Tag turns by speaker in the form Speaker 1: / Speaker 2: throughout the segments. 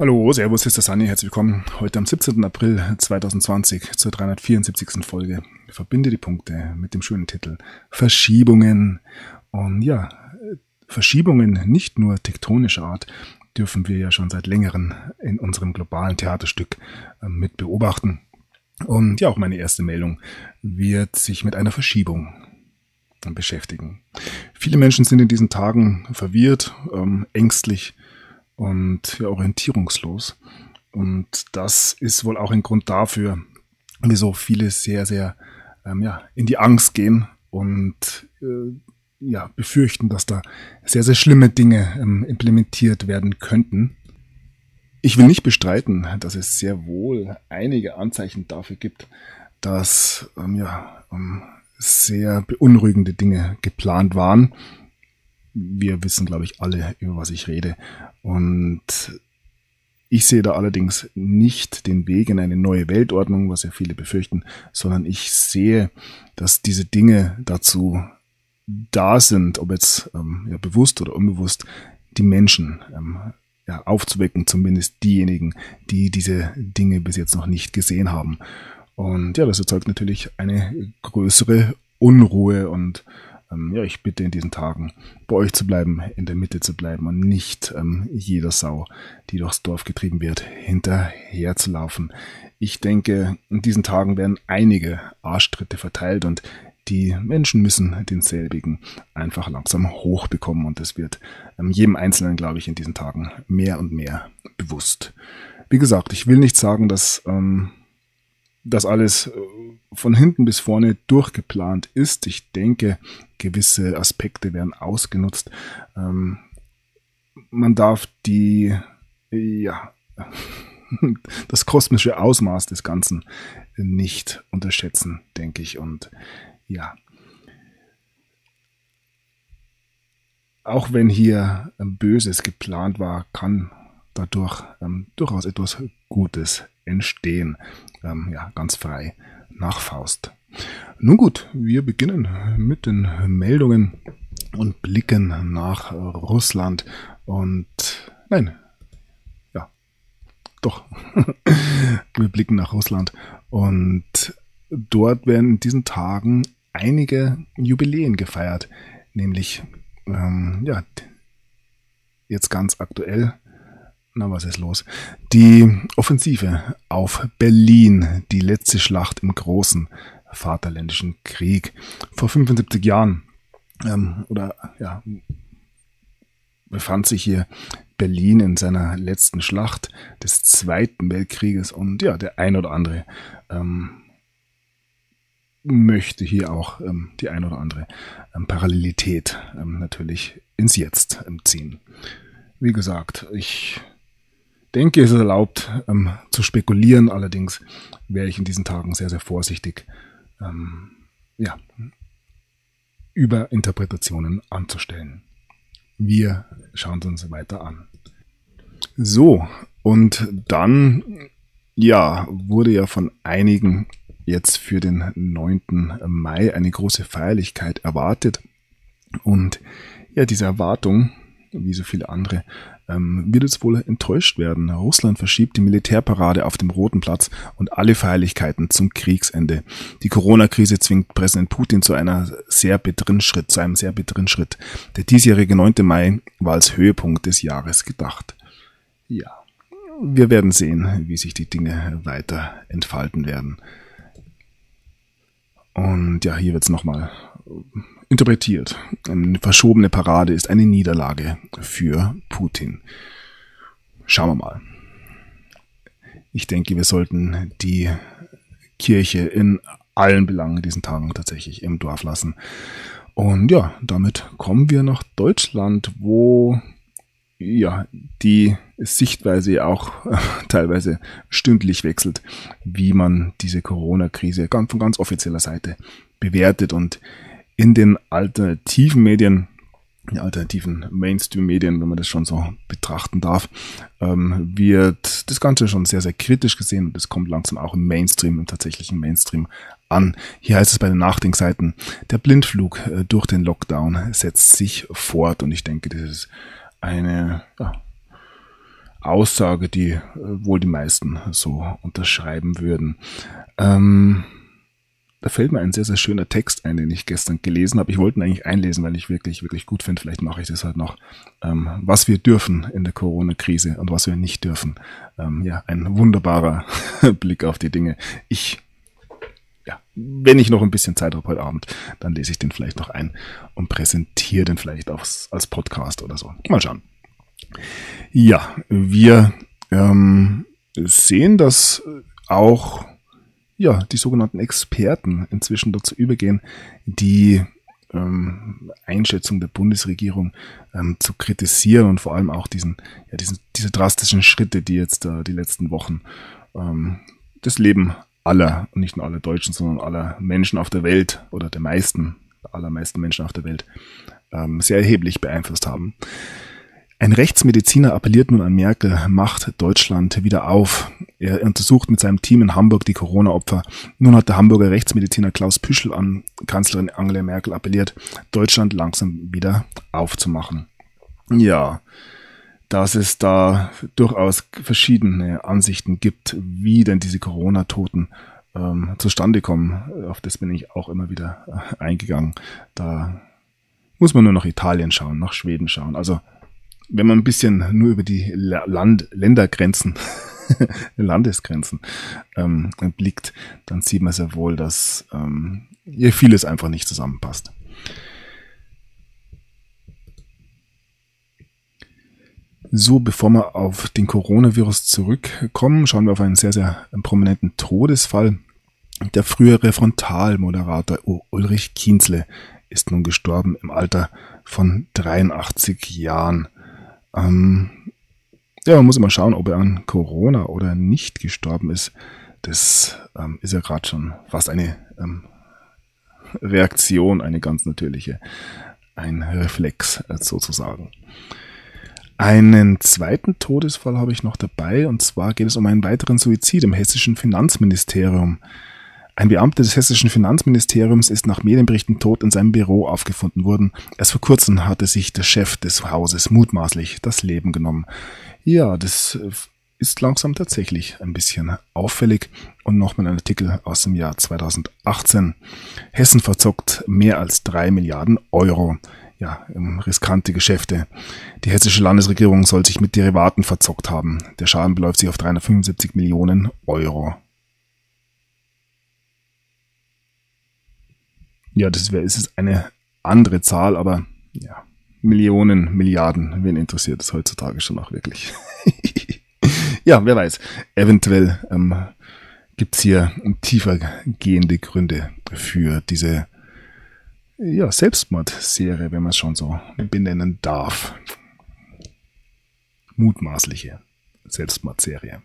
Speaker 1: Hallo, servus, hier ist der Sunny, herzlich willkommen heute am 17. April 2020 zur 374. Folge. Verbinde die Punkte mit dem schönen Titel Verschiebungen. Und ja, Verschiebungen nicht nur tektonischer Art dürfen wir ja schon seit längerem in unserem globalen Theaterstück mit beobachten. Und ja, auch meine erste Meldung wird sich mit einer Verschiebung beschäftigen. Viele Menschen sind in diesen Tagen verwirrt, ängstlich und ja, orientierungslos. Und das ist wohl auch ein Grund dafür, wieso viele sehr in die Angst gehen und befürchten, dass da sehr schlimme Dinge implementiert werden könnten. Ich will nicht bestreiten, dass es sehr wohl einige Anzeichen dafür gibt, dass sehr beunruhigende Dinge geplant waren. Wir wissen, glaube ich, alle, über was ich rede. Und ich sehe da allerdings nicht den Weg in eine neue Weltordnung, was ja viele befürchten, sondern ich sehe, dass diese Dinge dazu da sind, ob jetzt bewusst oder unbewusst, die Menschen aufzuwecken, zumindest diejenigen, die diese Dinge bis jetzt noch nicht gesehen haben. Und ja, das erzeugt natürlich eine größere Unruhe und ich bitte in diesen Tagen bei euch zu bleiben, in der Mitte zu bleiben und nicht jeder Sau, die durchs Dorf getrieben wird, hinterher zu laufen. Ich denke, in diesen Tagen werden einige Arschtritte verteilt und die Menschen müssen denselbigen einfach langsam hochbekommen und es wird jedem Einzelnen, glaube ich, in diesen Tagen mehr und mehr bewusst. Wie gesagt, ich will nicht sagen, dass das alles von hinten bis vorne durchgeplant ist. Ich denke, gewisse Aspekte werden ausgenutzt. Man darf das kosmische Ausmaß des Ganzen nicht unterschätzen, denke ich. Und ja, auch wenn hier Böses geplant war, kann dadurch durchaus etwas Gutes entstehen. Ganz frei nach Faust. Nun gut, wir beginnen mit den Meldungen und blicken nach Russland wir blicken nach Russland und dort werden in diesen Tagen einige Jubiläen gefeiert, nämlich jetzt ganz aktuell. Was ist los? Die Offensive auf Berlin, die letzte Schlacht im großen Vaterländischen Krieg. Vor 75 Jahren befand sich hier Berlin in seiner letzten Schlacht des Zweiten Weltkrieges und der ein oder andere möchte hier auch die ein oder andere Parallelität natürlich ins Jetzt ziehen. Wie gesagt, ich denke, es ist erlaubt zu spekulieren, allerdings wäre ich in diesen Tagen sehr vorsichtig, Überinterpretationen anzustellen. Wir schauen es uns weiter an. So, und dann wurde ja von einigen jetzt für den 9. Mai eine große Feierlichkeit erwartet. Und diese Erwartung, wie so viele andere, wird jetzt wohl enttäuscht werden. Russland verschiebt die Militärparade auf dem Roten Platz und alle Feierlichkeiten zum Kriegsende. Die Corona-Krise zwingt Präsident Putin zu einem sehr bitteren Schritt. Der diesjährige 9. Mai war als Höhepunkt des Jahres gedacht. Ja, wir werden sehen, wie sich die Dinge weiter entfalten werden. Und hier wird es nochmal interpretiert. Eine verschobene Parade ist eine Niederlage für Putin. Schauen wir mal. Ich denke, wir sollten die Kirche in allen Belangen diesen Tagen tatsächlich im Dorf lassen. Und damit kommen wir nach Deutschland, wo die Sichtweise auch teilweise stündlich wechselt, wie man diese Corona-Krise von ganz offizieller Seite bewertet. Und in den alternativen Medien, die alternativen Mainstream-Medien, wenn man das schon so betrachten darf, wird das Ganze schon sehr kritisch gesehen und es kommt langsam auch im tatsächlichen Mainstream an. Hier heißt es bei den Nachdenkseiten, der Blindflug durch den Lockdown setzt sich fort und ich denke, das ist eine Aussage, die wohl die meisten so unterschreiben würden. Da fällt mir ein sehr, sehr schöner Text ein, den ich gestern gelesen habe. Ich wollte ihn eigentlich einlesen, weil ich wirklich, wirklich gut finde. Vielleicht mache ich das halt noch. Was wir dürfen in der Corona-Krise und was wir nicht dürfen. Ein wunderbarer Blick auf die Dinge. Wenn ich noch ein bisschen Zeit habe heute Abend, dann lese ich den vielleicht noch ein und präsentiere den vielleicht auch als Podcast oder so. Mal schauen. Ja, wir sehen, dass auch die sogenannten Experten inzwischen dazu übergehen, die Einschätzung der Bundesregierung zu kritisieren und vor allem auch diese drastischen Schritte, die jetzt die letzten Wochen das Leben aller, und nicht nur aller Deutschen, sondern aller Menschen auf der Welt oder der allermeisten Menschen auf der Welt sehr erheblich beeinflusst haben. Ein Rechtsmediziner appelliert nun an Merkel, macht Deutschland wieder auf. Er untersucht mit seinem Team in Hamburg die Corona-Opfer. Nun hat der Hamburger Rechtsmediziner Klaus Püschel an Kanzlerin Angela Merkel appelliert, Deutschland langsam wieder aufzumachen. Ja, dass es da durchaus verschiedene Ansichten gibt, wie denn diese Corona-Toten zustande kommen. Auf das bin ich auch immer wieder eingegangen. Da muss man nur nach Italien schauen, nach Schweden schauen. Also wenn man ein bisschen nur über die Ländergrenzen, Landesgrenzen blickt, dann sieht man sehr wohl, dass hier vieles einfach nicht zusammenpasst. So, bevor wir auf den Coronavirus zurückkommen, schauen wir auf einen sehr, sehr prominenten Todesfall. Der frühere Frontalmoderator Ulrich Kienzle ist nun gestorben im Alter von 83 Jahren. Man muss immer schauen, ob er an Corona oder nicht gestorben ist. Das ist ja gerade schon fast eine Reaktion, eine ganz natürliche, ein Reflex sozusagen. Einen zweiten Todesfall habe ich noch dabei, und zwar geht es um einen weiteren Suizid im hessischen Finanzministerium. Ein Beamter des hessischen Finanzministeriums ist nach Medienberichten tot in seinem Büro aufgefunden worden. Erst vor kurzem hatte sich der Chef des Hauses mutmaßlich das Leben genommen. Ja, das ist langsam tatsächlich ein bisschen auffällig. Und nochmal ein Artikel aus dem Jahr 2018. Hessen verzockt mehr als 3 Milliarden Euro. Ja, riskante Geschäfte. Die hessische Landesregierung soll sich mit Derivaten verzockt haben. Der Schaden beläuft sich auf 375 Millionen Euro. Ja, das ist eine andere Zahl, aber ja, Millionen, Milliarden, wen interessiert es heutzutage schon auch wirklich? Ja, wer weiß, eventuell gibt's hier tiefer gehende Gründe für diese Selbstmordserie, wenn man es schon so benennen darf. Mutmaßliche Selbstmordserie.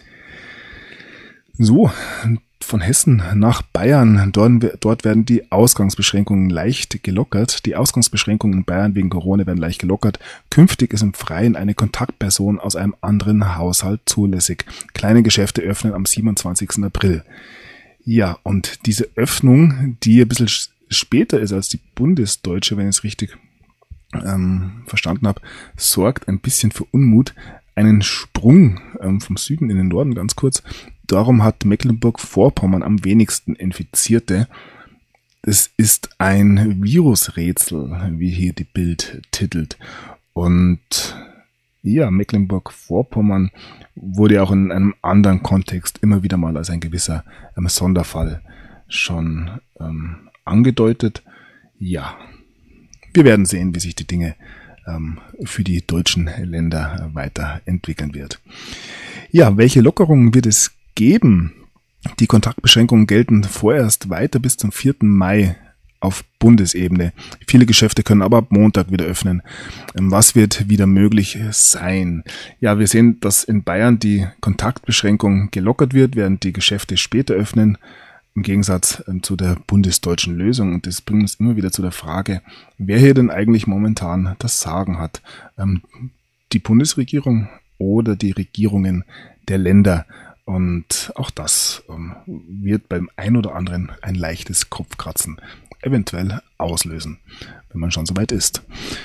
Speaker 1: So, von Hessen nach Bayern. Dort werden die Ausgangsbeschränkungen leicht gelockert. Die Ausgangsbeschränkungen in Bayern wegen Corona werden leicht gelockert. Künftig ist im Freien eine Kontaktperson aus einem anderen Haushalt zulässig. Kleine Geschäfte öffnen am 27. April. Ja, und diese Öffnung, die ein bisschen später ist als die bundesdeutsche, wenn ich es richtig verstanden habe, sorgt ein bisschen für Unmut. Einen Sprung vom Süden in den Norden, ganz kurz. Darum hat Mecklenburg-Vorpommern am wenigsten Infizierte. Es ist ein Virusrätsel, wie hier die Bild titelt. Und ja, Mecklenburg-Vorpommern wurde auch in einem anderen Kontext immer wieder mal als ein gewisser Sonderfall schon angedeutet. Ja, wir werden sehen, wie sich die Dinge für die deutschen Länder weiterentwickeln wird. Ja, welche Lockerungen wird es geben? Die Kontaktbeschränkungen gelten vorerst weiter bis zum 4. Mai auf Bundesebene. Viele Geschäfte können aber ab Montag wieder öffnen. Was wird wieder möglich sein? Ja, wir sehen, dass in Bayern die Kontaktbeschränkung gelockert wird, während die Geschäfte später öffnen, im Gegensatz zu der bundesdeutschen Lösung. Und das bringt uns immer wieder zu der Frage, wer hier denn eigentlich momentan das Sagen hat. Die Bundesregierung oder die Regierungen der Länder. Und auch das wird beim ein oder anderen ein leichtes Kopfkratzen eventuell auslösen, wenn man schon so weit ist.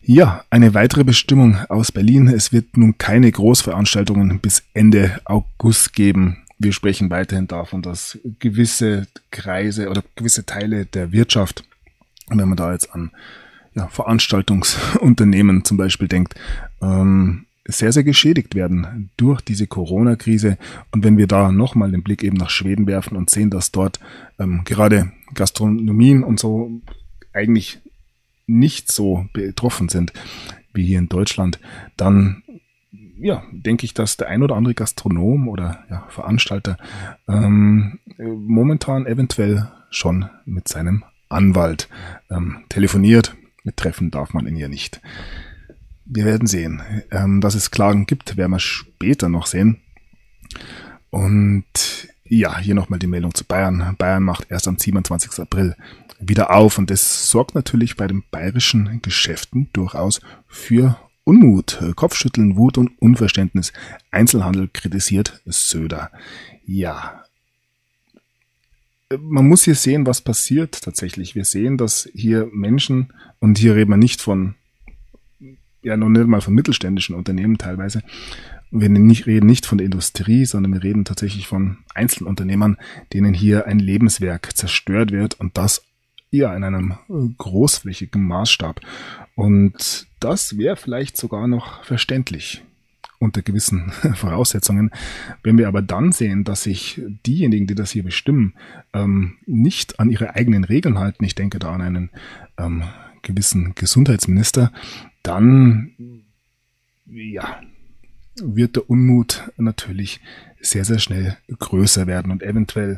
Speaker 1: Ja, eine weitere Bestimmung aus Berlin. Es wird nun keine Großveranstaltungen bis Ende August geben. Wir sprechen weiterhin davon, dass gewisse Kreise oder gewisse Teile der Wirtschaft, wenn man da jetzt an Veranstaltungsunternehmen zum Beispiel denkt, sehr, sehr geschädigt werden durch diese Corona-Krise. Und wenn wir da nochmal den Blick eben nach Schweden werfen und sehen, dass dort gerade Gastronomien und so eigentlich nicht so betroffen sind wie hier in Deutschland, dann denke ich, dass der ein oder andere Gastronom oder Veranstalter momentan eventuell schon mit seinem Anwalt telefoniert. Mit Treffen darf man ihn ja nicht. Wir werden sehen. Dass es Klagen gibt, werden wir später noch sehen. Und ja, hier nochmal die Meldung zu Bayern. Bayern macht erst am 27. April wieder auf und das sorgt natürlich bei den bayerischen Geschäften durchaus für Unmut, Kopfschütteln, Wut und Unverständnis. Einzelhandel kritisiert Söder. Ja, man muss hier sehen, was passiert tatsächlich. Wir sehen, dass hier Menschen, und hier reden wir nicht von, noch nicht mal von mittelständischen Unternehmen teilweise, wir reden nicht von der Industrie, sondern wir reden tatsächlich von Einzelunternehmern, denen hier ein Lebenswerk zerstört wird und das in einem großflächigen Maßstab. Und das wäre vielleicht sogar noch verständlich unter gewissen Voraussetzungen. Wenn wir aber dann sehen, dass sich diejenigen, die das hier bestimmen, nicht an ihre eigenen Regeln halten, ich denke da an einen gewissen Gesundheitsminister, dann wird der Unmut natürlich sehr, sehr schnell größer werden und eventuell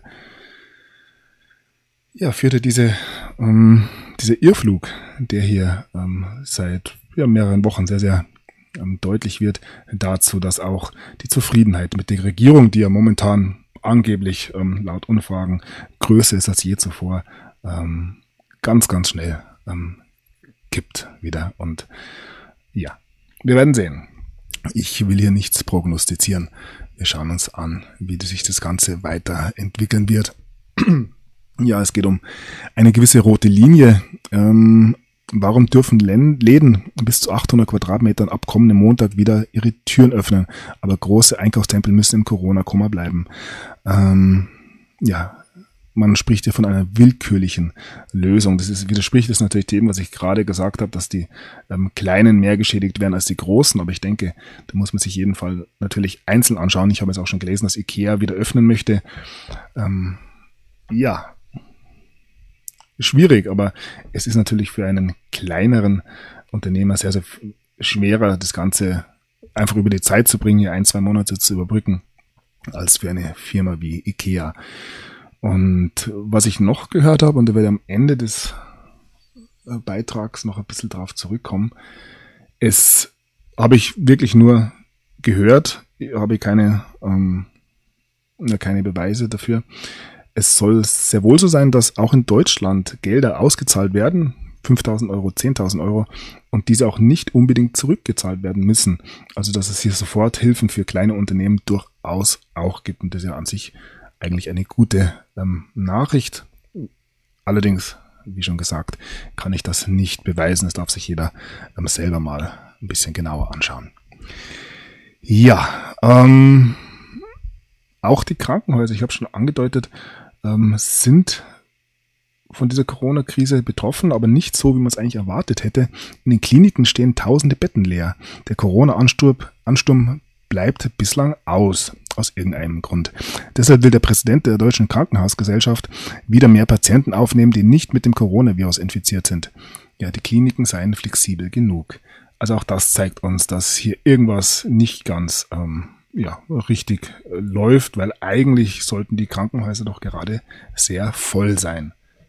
Speaker 1: führte dieser Irrflug, der hier seit mehreren Wochen sehr, sehr deutlich wird, dazu, dass auch die Zufriedenheit mit der Regierung, die ja momentan angeblich laut Umfragen größer ist als je zuvor, ganz, ganz schnell kippt wieder. Und wir werden sehen. Ich will hier nichts prognostizieren. Wir schauen uns an, wie sich das Ganze weiterentwickeln wird. Ja, es geht um eine gewisse rote Linie. Warum dürfen Läden bis zu 800 Quadratmetern ab kommenden Montag wieder ihre Türen öffnen, aber große Einkaufstempel müssen im Corona-Koma bleiben? Man spricht hier von einer willkürlichen Lösung. Widerspricht das natürlich dem, was ich gerade gesagt habe, dass die Kleinen mehr geschädigt werden als die Großen. Aber ich denke, da muss man sich jeden Fall natürlich einzeln anschauen. Ich habe jetzt auch schon gelesen, dass IKEA wieder öffnen möchte. Schwierig, aber es ist natürlich für einen kleineren Unternehmer sehr, sehr schwerer, das Ganze einfach über die Zeit zu bringen, hier 1-2 Monate zu überbrücken, als für eine Firma wie IKEA. Und was ich noch gehört habe, und da werde ich am Ende des Beitrags noch ein bisschen drauf zurückkommen, es habe ich wirklich nur gehört, habe ich keine Beweise dafür. Es soll sehr wohl so sein, dass auch in Deutschland Gelder ausgezahlt werden, 5.000 Euro, 10.000 Euro, und diese auch nicht unbedingt zurückgezahlt werden müssen. Also dass es hier sofort Hilfen für kleine Unternehmen durchaus auch gibt, und das ist ja an sich eigentlich eine gute Nachricht. Allerdings, wie schon gesagt, kann ich das nicht beweisen. Das darf sich jeder selber mal ein bisschen genauer anschauen. Ja, auch die Krankenhäuser, ich habe schon angedeutet, sind von dieser Corona-Krise betroffen, aber nicht so, wie man es eigentlich erwartet hätte. In den Kliniken stehen tausende Betten leer. Der Corona-Ansturm bleibt bislang aus irgendeinem Grund. Deshalb will der Präsident der Deutschen Krankenhausgesellschaft wieder mehr Patienten aufnehmen, die nicht mit dem Coronavirus infiziert sind. Ja, die Kliniken seien flexibel genug. Also auch das zeigt uns, dass hier irgendwas nicht ganz richtig läuft, weil eigentlich sollten die Krankenhäuser doch gerade sehr voll sein.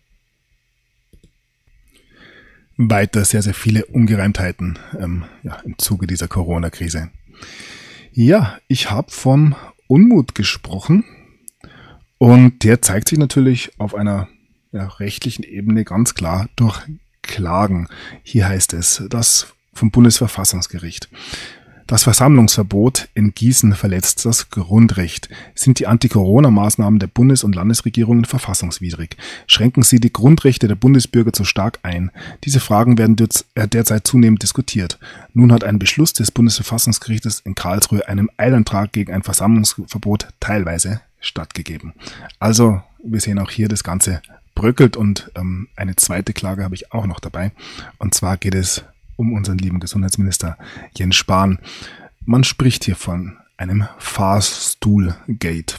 Speaker 1: Weiter sehr, sehr viele Ungereimtheiten im Zuge dieser Corona-Krise. Ja, ich habe vom Unmut gesprochen und der zeigt sich natürlich auf einer rechtlichen Ebene ganz klar durch Klagen. Hier heißt es, das vom Bundesverfassungsgericht. Das Versammlungsverbot in Gießen verletzt das Grundrecht. Sind die Anti-Corona-Maßnahmen der Bundes- und Landesregierungen verfassungswidrig? Schränken sie die Grundrechte der Bundesbürger zu stark ein? Diese Fragen werden derzeit zunehmend diskutiert. Nun hat ein Beschluss des Bundesverfassungsgerichtes in Karlsruhe einem Eilantrag gegen ein Versammlungsverbot teilweise stattgegeben. Also, wir sehen auch hier, das Ganze bröckelt und eine zweite Klage habe ich auch noch dabei. Und zwar geht es um unseren lieben Gesundheitsminister Jens Spahn. Man spricht hier von einem Fahrstuhlgate.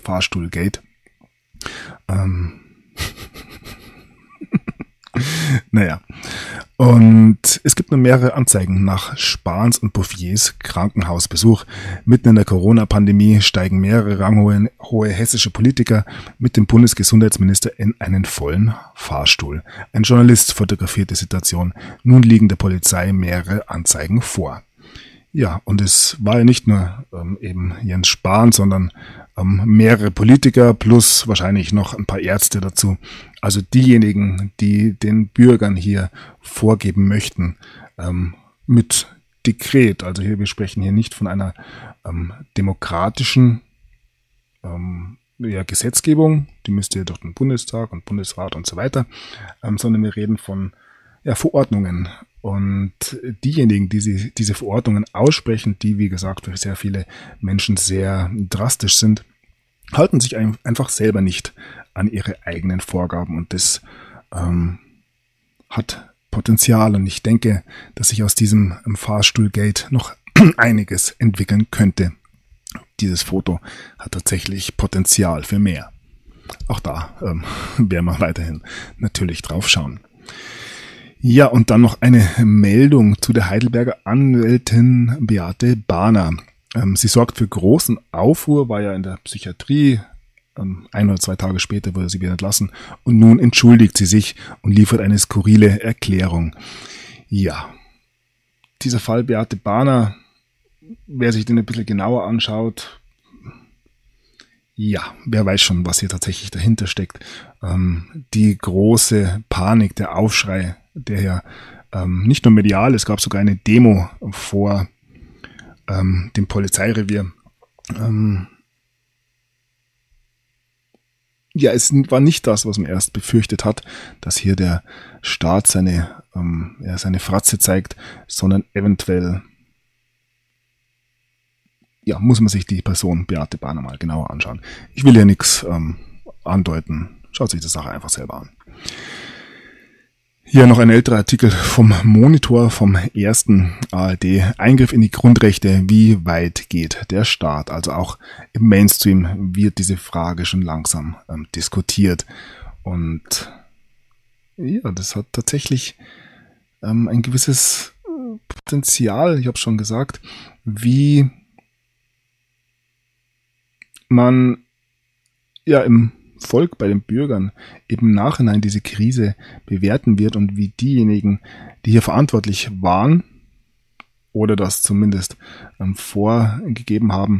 Speaker 1: Naja. Und es gibt nur mehrere Anzeigen nach Spahns und Bouffiers Krankenhausbesuch. Mitten in der Corona-Pandemie steigen mehrere ranghohe hessische Politiker mit dem Bundesgesundheitsminister in einen vollen Fahrstuhl. Ein Journalist fotografiert die Situation. Nun liegen der Polizei mehrere Anzeigen vor. Ja, und es war ja nicht nur eben Jens Spahn, sondern mehrere Politiker plus wahrscheinlich noch ein paar Ärzte dazu. Also diejenigen, die den Bürgern hier vorgeben möchten, mit Dekret, also hier, wir sprechen hier nicht von einer demokratischen Gesetzgebung, die müsste ja durch den Bundestag und Bundesrat und so weiter, sondern wir reden von Verordnungen. Und diejenigen, die diese Verordnungen aussprechen, die, wie gesagt, für sehr viele Menschen sehr drastisch sind, halten sich einfach selber nicht an ihre eigenen Vorgaben. Und das hat Potenzial. Und ich denke, dass sich aus diesem Fahrstuhlgate noch einiges entwickeln könnte. Dieses Foto hat tatsächlich Potenzial für mehr. Auch da werden wir weiterhin natürlich drauf schauen. Ja, und dann noch eine Meldung zu der Heidelberger Anwältin Beate Bahner. Sie sorgt für großen Aufruhr, war ja in der Psychiatrie. 1 oder 2 Tage später wurde sie wieder entlassen. Und nun entschuldigt sie sich und liefert eine skurrile Erklärung. Ja, dieser Fall Beate Bahner, wer sich den ein bisschen genauer anschaut, ja, wer weiß schon, was hier tatsächlich dahinter steckt. Die große Panik, der Aufschrei, der ja nicht nur medial, es gab sogar eine Demo vor dem Polizeirevier. Ja, es war nicht das, was man erst befürchtet hat, dass hier der Staat seine Fratze zeigt, sondern eventuell muss man sich die Person Beate Bahner mal genauer anschauen. Ich will hier nichts andeuten. Schaut sich die Sache einfach selber an. Hier noch ein älterer Artikel vom Monitor vom 1. ARD. Eingriff in die Grundrechte. Wie weit geht der Staat? Also auch im Mainstream wird diese Frage schon langsam diskutiert. Und ja, das hat tatsächlich ein gewisses Potenzial. Ich habe schon gesagt, wie man im Volk, bei den Bürgern im Nachhinein diese Krise bewerten wird und wie diejenigen, die hier verantwortlich waren oder das zumindest vorgegeben haben,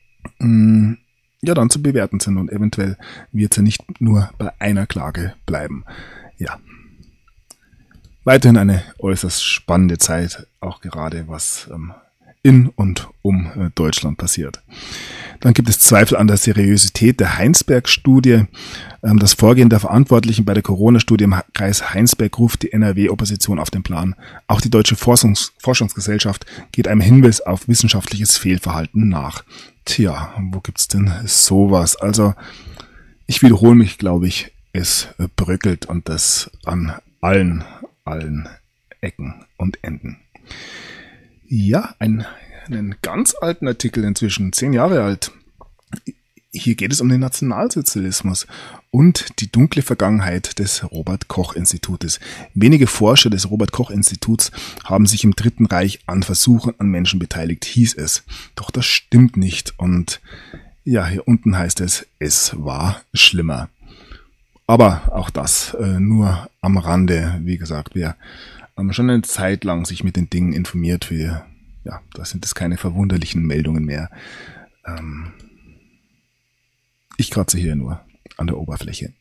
Speaker 1: dann zu bewerten sind und eventuell wird es ja nicht nur bei einer Klage bleiben. Ja, weiterhin eine äußerst spannende Zeit, auch gerade was in und um Deutschland passiert. Dann gibt es Zweifel an der Seriosität der Heinsberg-Studie. Das Vorgehen der Verantwortlichen bei der Corona-Studie im Kreis Heinsberg ruft die NRW-Opposition auf den Plan. Auch die Deutsche Forschungsgesellschaft geht einem Hinweis auf wissenschaftliches Fehlverhalten nach. Tja, wo gibt's denn sowas? Also, ich wiederhole mich, glaube ich, es bröckelt und das an allen Ecken und Enden. Ja, einen ganz alten Artikel inzwischen, 10 Jahre alt. Hier geht es um den Nationalsozialismus und die dunkle Vergangenheit des Robert-Koch-Institutes. Wenige Forscher des Robert-Koch-Instituts haben sich im Dritten Reich an Versuchen an Menschen beteiligt, hieß es. Doch das stimmt nicht und ja, hier unten heißt es war schlimmer. Aber auch das nur am Rande, wie gesagt, wer schon eine Zeit lang sich mit den Dingen informiert, da sind es keine verwunderlichen Meldungen mehr. Ich kratze hier nur an der Oberfläche.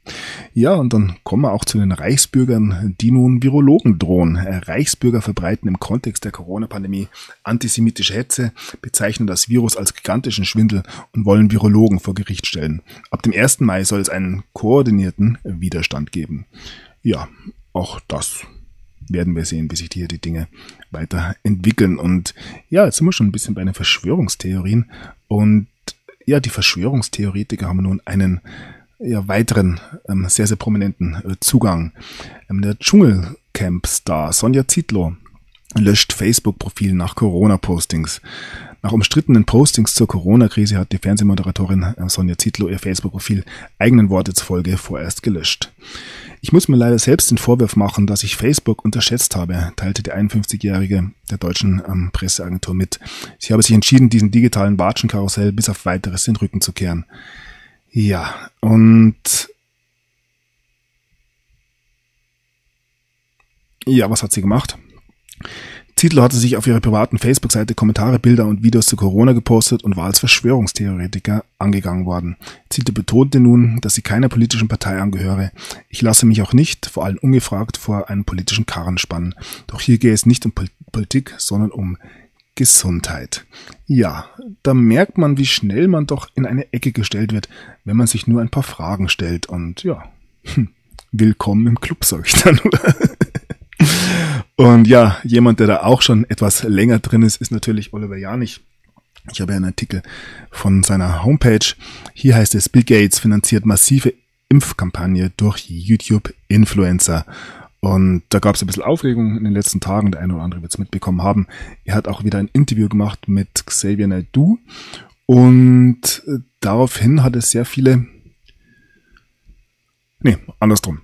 Speaker 1: Ja, und dann kommen wir auch zu den Reichsbürgern, die nun Virologen drohen. Reichsbürger verbreiten im Kontext der Corona-Pandemie antisemitische Hetze, bezeichnen das Virus als gigantischen Schwindel und wollen Virologen vor Gericht stellen. Ab dem 1. Mai soll es einen koordinierten Widerstand geben. Ja, auch das werden wir sehen, wie sich hier die Dinge weiterentwickeln. Und ja, jetzt sind wir schon ein bisschen bei den Verschwörungstheorien. Und ja, die Verschwörungstheoretiker haben nun einen weiteren sehr, sehr prominenten Zugang. Der Dschungelcamp-Star Sonja Zietlow löscht Facebook-Profil nach Corona-Postings. Nach umstrittenen Postings zur Corona-Krise hat die Fernsehmoderatorin Sonja Zietlow ihr Facebook-Profil eigenen Worte zufolge vorerst gelöscht. Ich muss mir leider selbst den Vorwurf machen, dass ich Facebook unterschätzt habe, teilte die 51-Jährige der deutschen Presseagentur mit. Sie habe sich entschieden, diesen digitalen Watschenkarussell bis auf Weiteres den Rücken zu kehren. Ja, und ja, was hat sie gemacht? Zietlow hatte sich auf ihrer privaten Facebook-Seite Kommentare, Bilder und Videos zu Corona gepostet und war als Verschwörungstheoretiker angegangen worden. Zietlow betonte nun, dass sie keiner politischen Partei angehöre. Ich lasse mich auch nicht, vor allem ungefragt, vor einen politischen Karren spannen. Doch hier gehe es nicht um Politik, sondern um Gesundheit. Ja, da merkt man, wie schnell man doch in eine Ecke gestellt wird, wenn man sich nur ein paar Fragen stellt. Und ja, willkommen im Club, sag ich dann nur. Und ja, jemand, der da auch schon etwas länger drin ist, ist natürlich Oliver Janich. Ich habe ja einen Artikel von seiner Homepage. Hier heißt es, Bill Gates finanziert massive Impfkampagne durch YouTube-Influencer. Und da gab es ein bisschen Aufregung in den letzten Tagen. Der eine oder andere wird es mitbekommen haben. Er hat auch wieder ein Interview gemacht mit Xavier Naidoo. Und daraufhin hat es sehr viele... andersrum.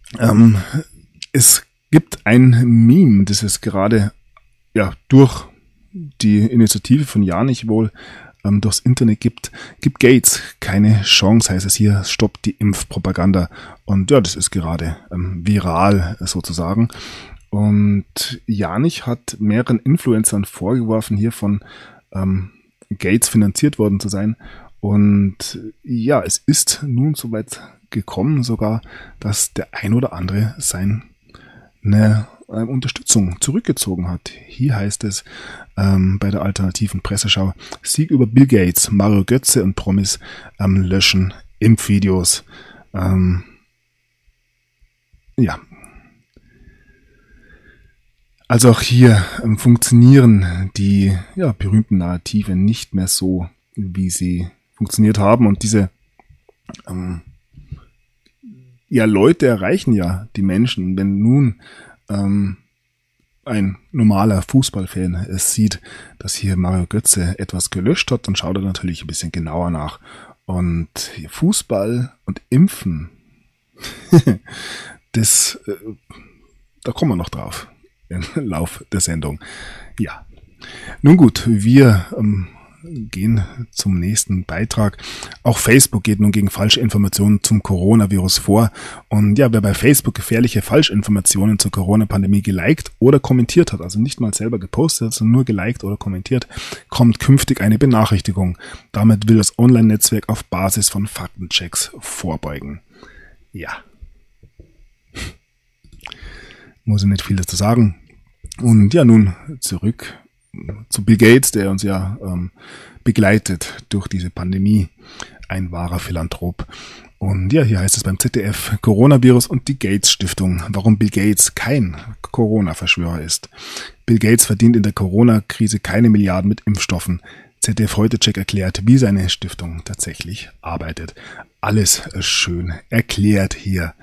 Speaker 1: Es gibt ein Meme, das es gerade durch die Initiative von Janich wohl durchs Internet gibt Gates keine Chance, heißt es hier, stoppt die Impfpropaganda. Und ja, das ist gerade viral sozusagen. Und Janich hat mehreren Influencern vorgeworfen, hier von Gates finanziert worden zu sein. Und ja, es ist nun soweit gekommen sogar, dass der ein oder andere seine Unterstützung zurückgezogen hat. Hier heißt es bei der alternativen Presseschau, Sieg über Bill Gates, Mario Götze und Promis löschen Impfvideos. Also auch hier funktionieren die berühmten Narrative nicht mehr so, wie sie funktioniert haben. Und diese Leute erreichen ja die Menschen. Wenn nun ein normaler Fußballfan es sieht, dass hier Mario Götze etwas gelöscht hat, dann schaut er natürlich ein bisschen genauer nach. Und Fußball und Impfen, da kommen wir noch drauf im Lauf der Sendung. Ja, nun gut, wir gehen zum nächsten Beitrag. Auch Facebook geht nun gegen falsche Informationen zum Coronavirus vor. Und ja, wer bei Facebook gefährliche Falschinformationen zur Corona-Pandemie geliked oder kommentiert hat, also nicht mal selber gepostet, sondern nur geliked oder kommentiert, kommt künftig eine Benachrichtigung. Damit will das Online-Netzwerk auf Basis von Faktenchecks vorbeugen. Ja. Muss ich nicht viel dazu sagen. Und ja, nun zurück zu Bill Gates, der uns ja begleitet durch diese Pandemie, ein wahrer Philanthrop. Und ja, hier heißt es beim ZDF, Coronavirus und die Gates Stiftung, warum Bill Gates kein Corona-Verschwörer ist. Bill Gates verdient in der Corona-Krise keine Milliarden mit Impfstoffen. ZDF Heute-Check erklärt, wie seine Stiftung tatsächlich arbeitet. Alles schön erklärt hier,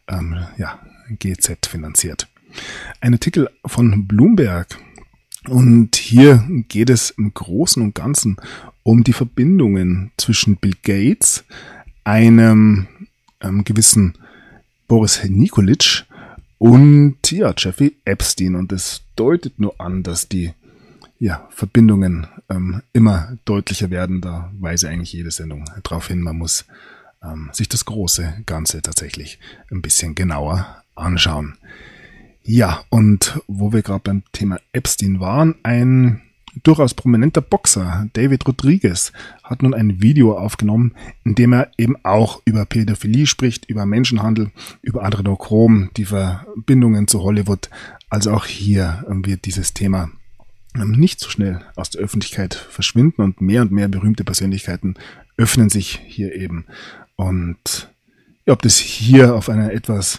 Speaker 1: GZ finanziert. Ein Artikel von Bloomberg. Und hier geht es im Großen und Ganzen um die Verbindungen zwischen Bill Gates, einem gewissen Boris Nikolic und Jeffrey Epstein. Und es deutet nur an, dass die Verbindungen immer deutlicher werden. Da weise eigentlich jede Sendung darauf hin. Man muss sich das große Ganze tatsächlich ein bisschen genauer anschauen. Ja, und wo wir gerade beim Thema Epstein waren, ein durchaus prominenter Boxer David Rodriguez hat nun ein Video aufgenommen, in dem er eben auch über Pädophilie spricht, über Menschenhandel, über Adrenochrom, die Verbindungen zu Hollywood. Also auch hier wird dieses Thema nicht so schnell aus der Öffentlichkeit verschwinden und mehr berühmte Persönlichkeiten öffnen sich hier eben. Und ob das hier auf einer etwas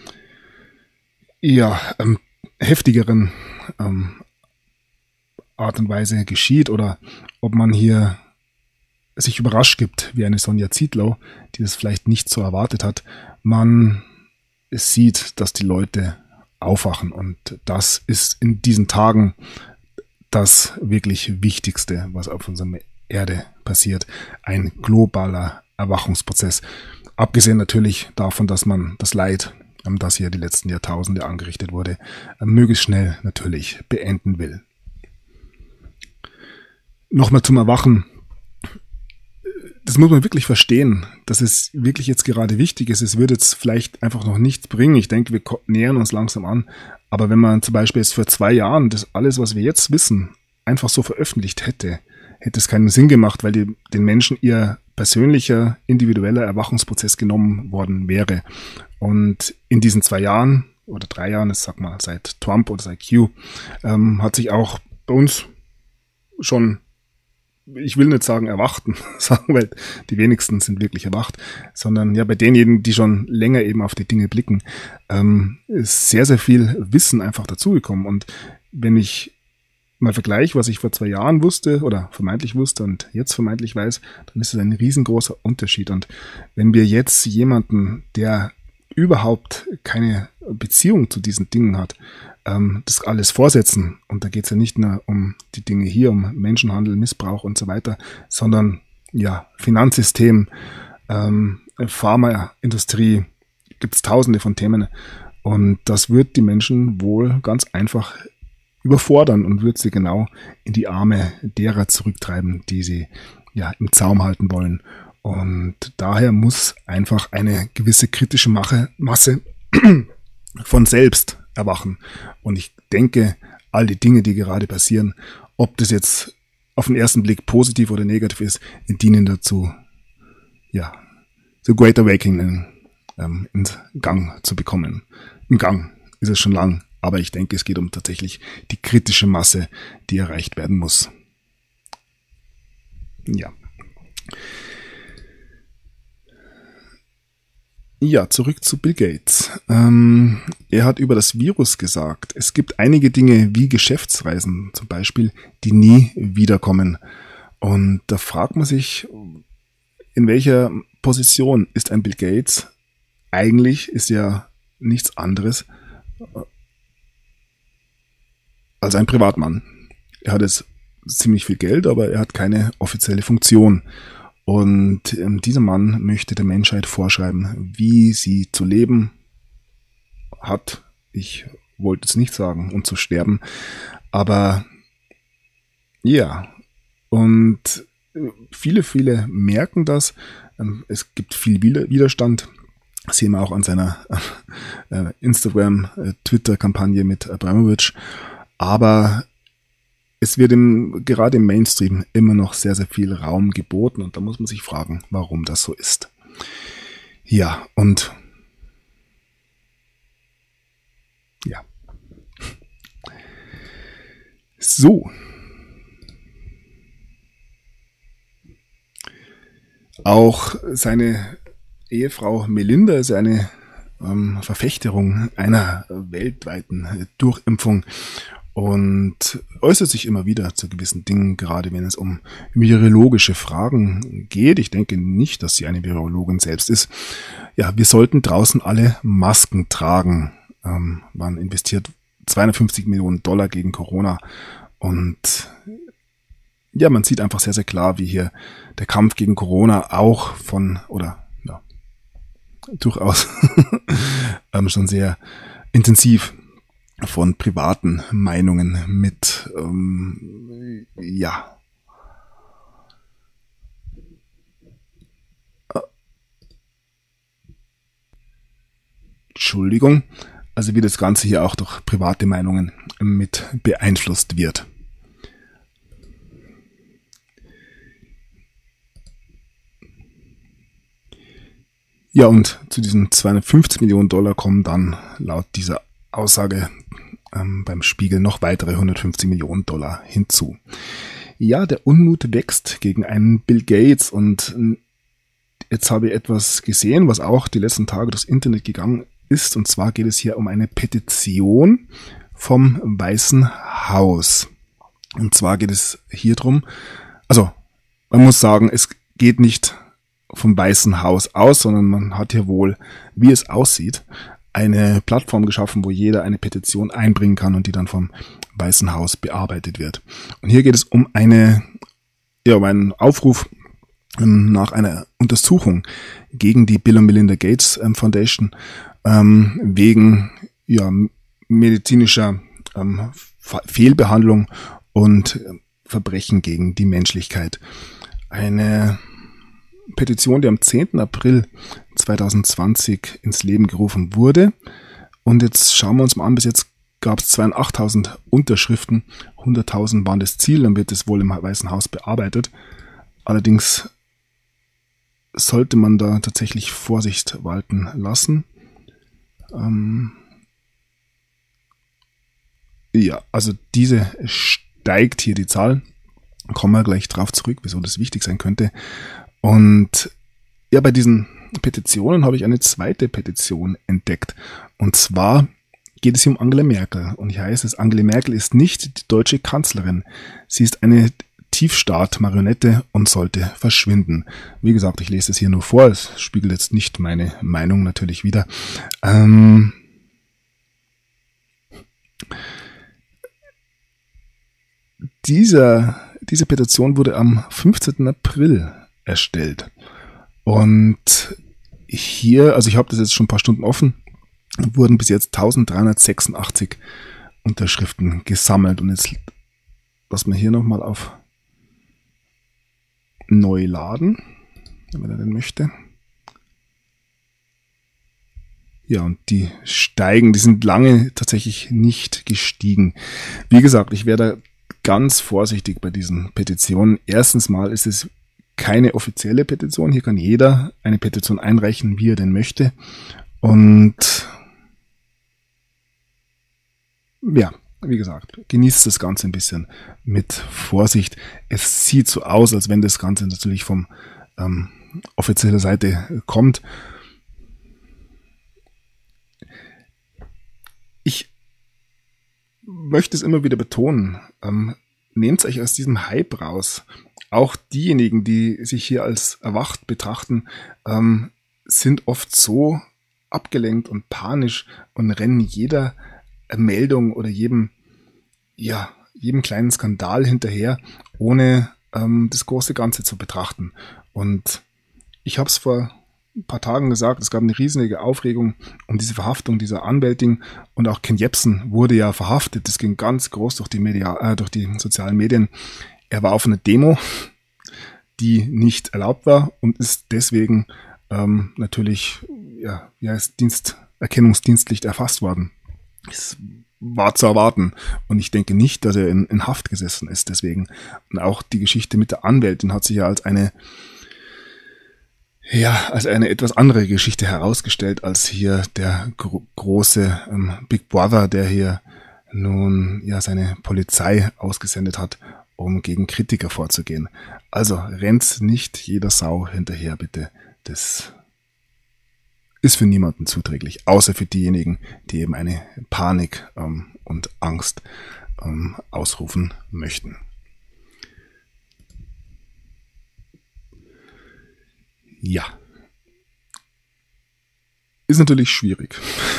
Speaker 1: heftigeren Art und Weise geschieht oder ob man hier sich überrascht gibt, wie eine Sonja Zietlow, die das vielleicht nicht so erwartet hat. Man sieht, dass die Leute aufwachen und das ist in diesen Tagen das wirklich Wichtigste, was auf unserer Erde passiert. Ein globaler Erwachungsprozess. Abgesehen natürlich davon, dass man das Leid, das hier die letzten Jahrtausende angerichtet wurde, möglichst schnell natürlich beenden will. Nochmal zum Erwachen. Das muss man wirklich verstehen, dass es wirklich jetzt gerade wichtig ist. Es würde jetzt vielleicht einfach noch nichts bringen. Ich denke, wir nähern uns langsam an. Aber wenn man zum Beispiel jetzt vor 2 Jahren das alles, was wir jetzt wissen, einfach so veröffentlicht hätte, hätte es keinen Sinn gemacht, weil den Menschen ihr persönlicher, individueller Erwachungsprozess genommen worden wäre. Und in diesen 2 Jahren oder 3 Jahren, ich sag mal seit Trump oder seit Q, hat sich auch bei uns schon, ich will nicht sagen erwachten, sagen, weil die wenigsten sind wirklich erwacht, sondern ja bei denjenigen, die schon länger eben auf die Dinge blicken, ist sehr, sehr viel Wissen einfach dazugekommen. Und wenn ich mal vergleiche, was ich vor 2 Jahren wusste oder vermeintlich wusste und jetzt vermeintlich weiß, dann ist es ein riesengroßer Unterschied. Und wenn wir jetzt jemanden, der überhaupt keine Beziehung zu diesen Dingen hat, das alles vorsetzen, und da geht es ja nicht nur um die Dinge hier, um Menschenhandel, Missbrauch und so weiter, sondern ja, Finanzsystem, Pharmaindustrie, gibt es tausende von Themen und das wird die Menschen wohl ganz einfach überfordern und wird sie genau in die Arme derer zurücktreiben, die sie ja im Zaum halten wollen. Und daher muss einfach eine gewisse kritische Masse von selbst erwachen. Und ich denke, all die Dinge, die gerade passieren, ob das jetzt auf den ersten Blick positiv oder negativ ist, dienen dazu, ja, so Great Awakening in Gang zu bekommen. Im Gang ist es schon lang, aber ich denke, es geht um tatsächlich die kritische Masse, die erreicht werden muss. Ja. Ja, zurück zu Bill Gates. Er hat über das Virus gesagt, es gibt einige Dinge wie Geschäftsreisen zum Beispiel, die nie wiederkommen. Und da fragt man sich, in welcher Position ist ein Bill Gates? Eigentlich ist er nichts anderes als ein Privatmann. Er hat jetzt ziemlich viel Geld, aber er hat keine offizielle Funktion. Und dieser Mann möchte der Menschheit vorschreiben, wie sie zu leben hat. Ich wollte es nicht sagen, und zu sterben. Aber ja, und viele merken das. Es gibt viel Widerstand. Das sehen wir auch an seiner Instagram-Twitter-Kampagne mit Abramovich. Aber es wird gerade im Mainstream immer noch sehr, sehr viel Raum geboten und da muss man sich fragen, warum das so ist. Ja, und ja. So. Auch seine Ehefrau Melinda ist eine Verfechterung einer weltweiten Durchimpfung und äußert sich immer wieder zu gewissen Dingen, gerade wenn es um virologische Fragen geht. Ich denke nicht, dass sie eine Virologin selbst ist. Ja, wir sollten draußen alle Masken tragen. Man investiert $250 Millionen gegen Corona und ja, man sieht einfach sehr, sehr klar, wie hier der Kampf gegen Corona auch durchaus schon sehr intensiv von privaten Meinungen mit, Entschuldigung, also wie das Ganze hier auch durch private Meinungen mit beeinflusst wird. Ja, und zu diesen 250 Millionen Dollar kommen dann laut dieser Aussage beim Spiegel noch weitere 150 Millionen Dollar hinzu. Ja, der Unmut wächst gegen einen Bill Gates und jetzt habe ich etwas gesehen, was auch die letzten Tage durchs Internet gegangen ist, und zwar geht es hier um eine Petition vom Weißen Haus. Und zwar geht es hier drum, also man muss sagen, es geht nicht vom Weißen Haus aus, sondern man hat hier wohl, wie es aussieht, eine Plattform geschaffen, wo jeder eine Petition einbringen kann und die dann vom Weißen Haus bearbeitet wird. Und hier geht es um einen Aufruf nach einer Untersuchung gegen die Bill und Melinda Gates Foundation wegen medizinischer Fehlbehandlung und Verbrechen gegen die Menschlichkeit. Eine Petition, die am 10. April 2020 ins Leben gerufen wurde. Und jetzt schauen wir uns mal an, bis jetzt gab es 82.000 Unterschriften, 100.000 waren das Ziel, dann wird es wohl im Weißen Haus bearbeitet. Allerdings sollte man da tatsächlich Vorsicht walten lassen. Also diese steigt hier die Zahl. Kommen wir gleich drauf zurück, wieso das wichtig sein könnte. Und ja, bei diesen Petitionen habe ich eine zweite Petition entdeckt. Und zwar geht es hier um Angela Merkel. Und hier heißt es, Angela Merkel ist nicht die deutsche Kanzlerin. Sie ist eine Tiefstaat-Marionette und sollte verschwinden. Wie gesagt, ich lese es hier nur vor. Es spiegelt jetzt nicht meine Meinung natürlich wider. Diese Petition wurde am 15. April erstellt. Und hier, also ich habe das jetzt schon ein paar Stunden offen, wurden bis jetzt 1386 Unterschriften gesammelt. Und jetzt lassen wir hier nochmal auf Neu laden, wenn man denn möchte. Ja, und die steigen, die sind lange tatsächlich nicht gestiegen. Wie gesagt, ich werde ganz vorsichtig bei diesen Petitionen. Erstens mal ist es keine offizielle Petition. Hier kann jeder eine Petition einreichen, wie er denn möchte. Und ja, wie gesagt, genießt das Ganze ein bisschen mit Vorsicht. Es sieht so aus, als wenn das Ganze natürlich vom offizieller Seite kommt. Ich möchte es immer wieder betonen. Nehmt euch aus diesem Hype raus. Auch diejenigen, die sich hier als erwacht betrachten, sind oft so abgelenkt und panisch und rennen jeder Meldung oder jedem kleinen Skandal hinterher, ohne das große Ganze zu betrachten. Und ich habe es vor ein paar Tagen gesagt, es gab eine riesige Aufregung um diese Verhaftung dieser Anwältin, und auch Ken Jebsen wurde ja verhaftet. Das ging ganz groß durch die sozialen Medien. Er war auf einer Demo, die nicht erlaubt war, und ist deswegen natürlich erkennungsdienstlich erfasst worden. Es war zu erwarten, und ich denke nicht, dass er in Haft gesessen ist deswegen. Und auch die Geschichte mit der Anwältin hat sich ja als eine etwas andere Geschichte herausgestellt als hier der große Big Brother, der hier nun seine Polizei ausgesendet hat, um gegen Kritiker vorzugehen. Also rennt nicht jeder Sau hinterher, bitte. Das ist für niemanden zuträglich, außer für diejenigen, die eben eine Panik und Angst ausrufen möchten. Ja. Ist natürlich schwierig,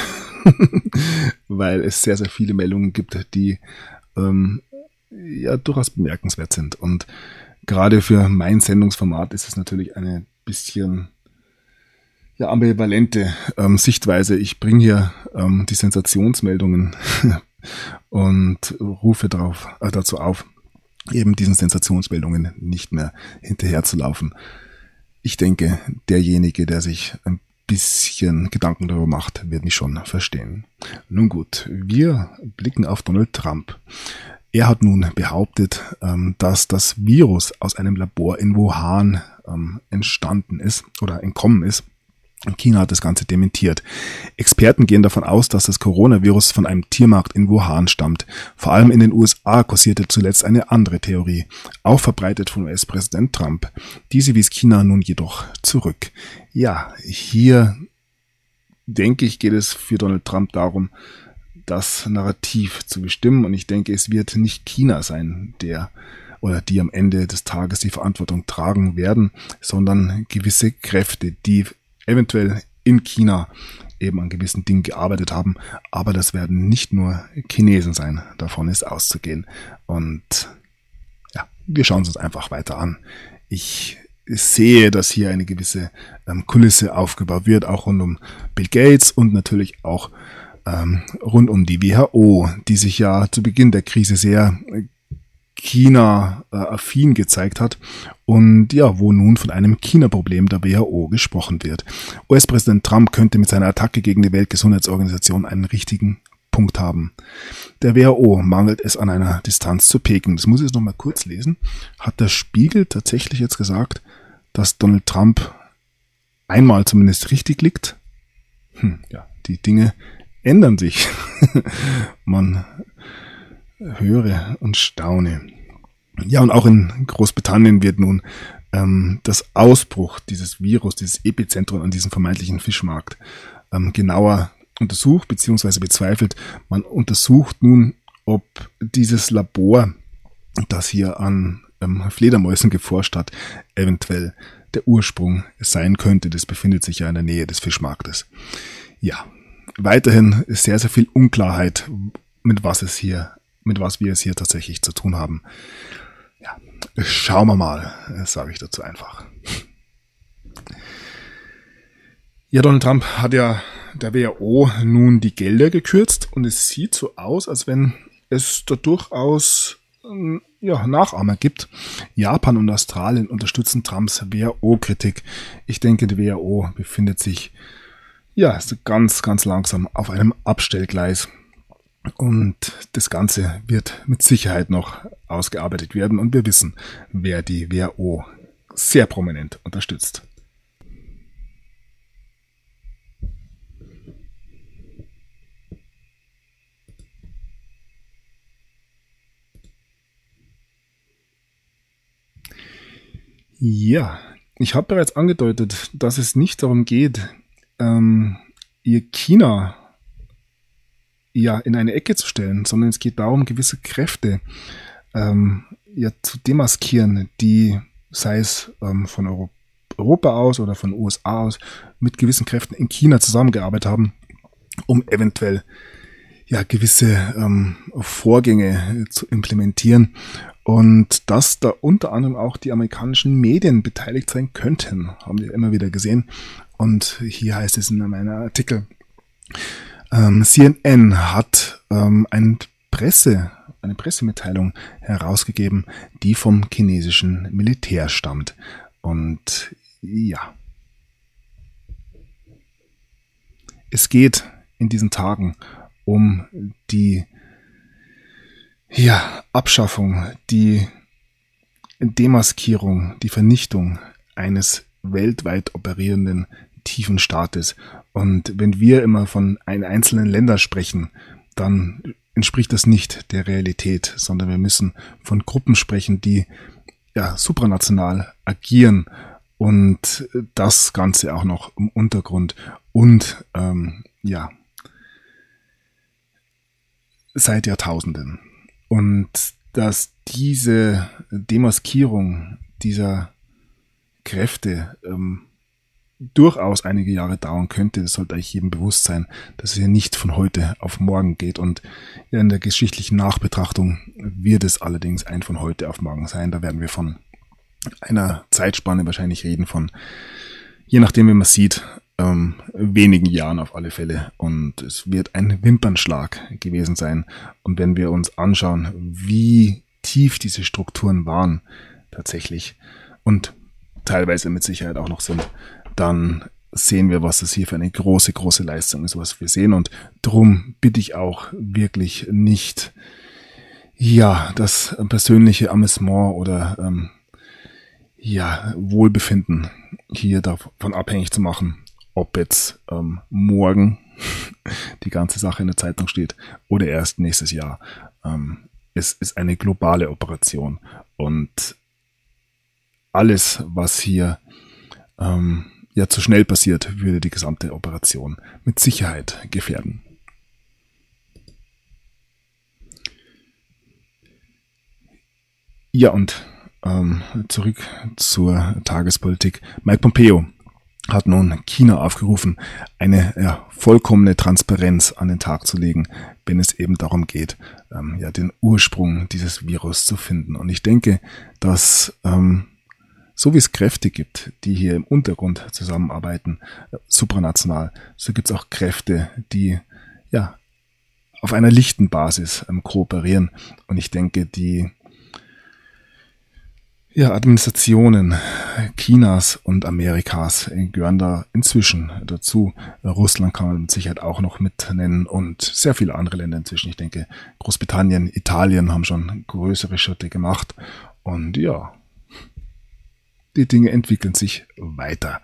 Speaker 1: weil es sehr, sehr viele Meldungen gibt, die durchaus bemerkenswert sind. Und gerade für mein Sendungsformat ist es natürlich eine bisschen ambivalente Sichtweise. Ich bringe hier die Sensationsmeldungen und rufe dazu auf, eben diesen Sensationsmeldungen nicht mehr hinterherzulaufen. Ich denke, derjenige, der sich ein bisschen Gedanken darüber macht, wird mich schon verstehen. Nun gut, wir blicken auf Donald Trump. Er hat nun behauptet, dass das Virus aus einem Labor in Wuhan entstanden ist oder entkommen ist. China hat das Ganze dementiert. Experten gehen davon aus, dass das Coronavirus von einem Tiermarkt in Wuhan stammt. Vor allem in den USA kursierte zuletzt eine andere Theorie, auch verbreitet von US-Präsident Trump. Diese wies China nun jedoch zurück. Ja, hier denke ich, geht es für Donald Trump darum, das Narrativ zu bestimmen. Und ich denke, es wird nicht China sein, die am Ende des Tages die Verantwortung tragen werden, sondern gewisse Kräfte, die eventuell in China eben an gewissen Dingen gearbeitet haben. Aber das werden nicht nur Chinesen sein. Davon ist auszugehen. Und ja, wir schauen es uns einfach weiter an. Ich sehe, dass hier eine gewisse Kulisse aufgebaut wird, auch rund um Bill Gates und natürlich auch rund um die WHO, die sich ja zu Beginn der Krise sehr China-affin gezeigt hat und ja, wo nun von einem China-Problem der WHO gesprochen wird. US-Präsident Trump könnte mit seiner Attacke gegen die Weltgesundheitsorganisation einen richtigen Punkt haben. Der WHO mangelt es an einer Distanz zu Peking. Das muss ich jetzt nochmal kurz lesen. Hat der Spiegel tatsächlich jetzt gesagt, dass Donald Trump einmal zumindest richtig liegt? Ja, die Dinge ändern sich. Man höre und staune. Ja, und auch in Großbritannien wird nun das Ausbruch dieses Virus, dieses Epizentrum an diesem vermeintlichen Fischmarkt genauer untersucht bzw. bezweifelt. Man untersucht nun, ob dieses Labor, das hier an Fledermäusen geforscht hat, eventuell der Ursprung sein könnte. Das befindet sich ja in der Nähe des Fischmarktes. Ja, weiterhin ist sehr, sehr viel Unklarheit, mit was wir es hier tatsächlich zu tun haben. Ja, schauen wir mal, sage ich dazu einfach. Ja, Donald Trump hat ja der WHO nun die Gelder gekürzt und es sieht so aus, als wenn es da durchaus Nachahmer gibt. Japan und Australien unterstützen Trumps WHO-Kritik. Ich denke, die WHO befindet sich ganz, ganz langsam auf einem Abstellgleis. Und das Ganze wird mit Sicherheit noch ausgearbeitet werden und wir wissen, wer die WHO sehr prominent unterstützt. Ja, ich habe bereits angedeutet, dass es nicht darum geht, ihr China in eine Ecke zu stellen, sondern es geht darum, gewisse Kräfte zu demaskieren, die, sei es von Europa aus oder von den USA aus, mit gewissen Kräften in China zusammengearbeitet haben, um eventuell gewisse Vorgänge zu implementieren und dass da unter anderem auch die amerikanischen Medien beteiligt sein könnten, haben wir immer wieder gesehen. Und hier heißt es in meinem Artikel, CNN hat eine Pressemitteilung herausgegeben, die vom chinesischen Militär stammt. Und ja, es geht in diesen Tagen um die Abschaffung, die Demaskierung, die Vernichtung eines weltweit operierenden tiefen Staates. Und wenn wir immer von einem einzelnen Länder sprechen, dann entspricht das nicht der Realität, sondern wir müssen von Gruppen sprechen, die supranational agieren und das Ganze auch noch im Untergrund und seit Jahrtausenden. Und dass diese Demaskierung dieser Kräfte durchaus einige Jahre dauern könnte, das sollte eigentlich jedem bewusst sein, dass es ja nicht von heute auf morgen geht. Und in der geschichtlichen Nachbetrachtung wird es allerdings ein von heute auf morgen sein. Da werden wir von einer Zeitspanne wahrscheinlich reden von, je nachdem wie man sieht, wenigen Jahren auf alle Fälle. Und es wird ein Wimpernschlag gewesen sein. Und wenn wir uns anschauen, wie tief diese Strukturen waren tatsächlich und teilweise mit Sicherheit auch noch sind, dann sehen wir, was das hier für eine große, große Leistung ist, was wir sehen. Und drum bitte ich auch wirklich nicht, das persönliche Amüsement oder Wohlbefinden hier davon abhängig zu machen, ob jetzt morgen die ganze Sache in der Zeitung steht oder erst nächstes Jahr. Es ist eine globale Operation und alles, was hier zu schnell passiert, würde die gesamte Operation mit Sicherheit gefährden. Ja, und zurück zur Tagespolitik. Mike Pompeo hat nun China aufgerufen, eine vollkommene Transparenz an den Tag zu legen, wenn es eben darum geht, den Ursprung dieses Virus zu finden. Und ich denke, dass so wie es Kräfte gibt, die hier im Untergrund zusammenarbeiten, supranational, so gibt es auch Kräfte, die auf einer lichten Basis kooperieren. Und ich denke, die Administrationen Chinas und Amerikas gehören da inzwischen dazu. Russland kann man mit Sicherheit auch noch mit nennen und sehr viele andere Länder inzwischen. Ich denke, Großbritannien, Italien haben schon größere Schritte gemacht. Und die Dinge entwickeln sich weiter.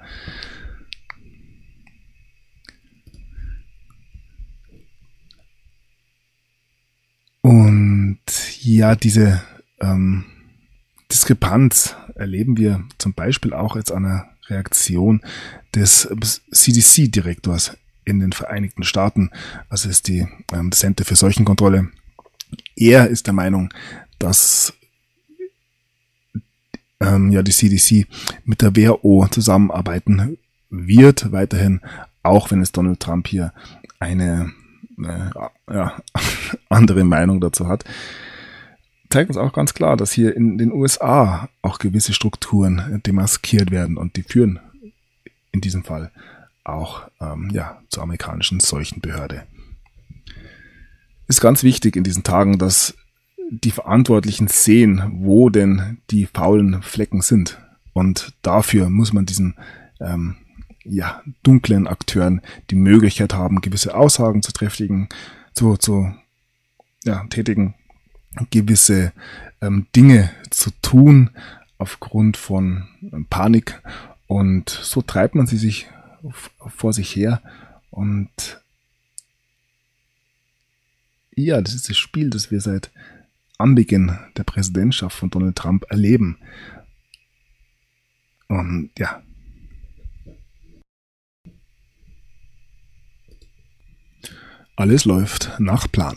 Speaker 1: Und diese Diskrepanz erleben wir zum Beispiel auch jetzt an einer Reaktion des CDC-Direktors in den Vereinigten Staaten. Also ist das Center für Seuchenkontrolle. Er ist der Meinung, dass die CDC mit der WHO zusammenarbeiten wird, weiterhin, auch wenn es Donald Trump hier eine andere Meinung dazu hat. Zeigt uns auch ganz klar, dass hier in den USA auch gewisse Strukturen demaskiert werden und die führen in diesem Fall auch zur amerikanischen Seuchenbehörde. Ist ganz wichtig in diesen Tagen, dass die Verantwortlichen sehen, wo denn die faulen Flecken sind. Und dafür muss man diesen dunklen Akteuren die Möglichkeit haben, gewisse Aussagen zu tätigen, gewisse Dinge zu tun aufgrund von Panik. Und so treibt man sie sich vor sich her. Und das ist das Spiel, das wir seit Anbeginn der Präsidentschaft von Donald Trump erleben. Und alles läuft nach Plan.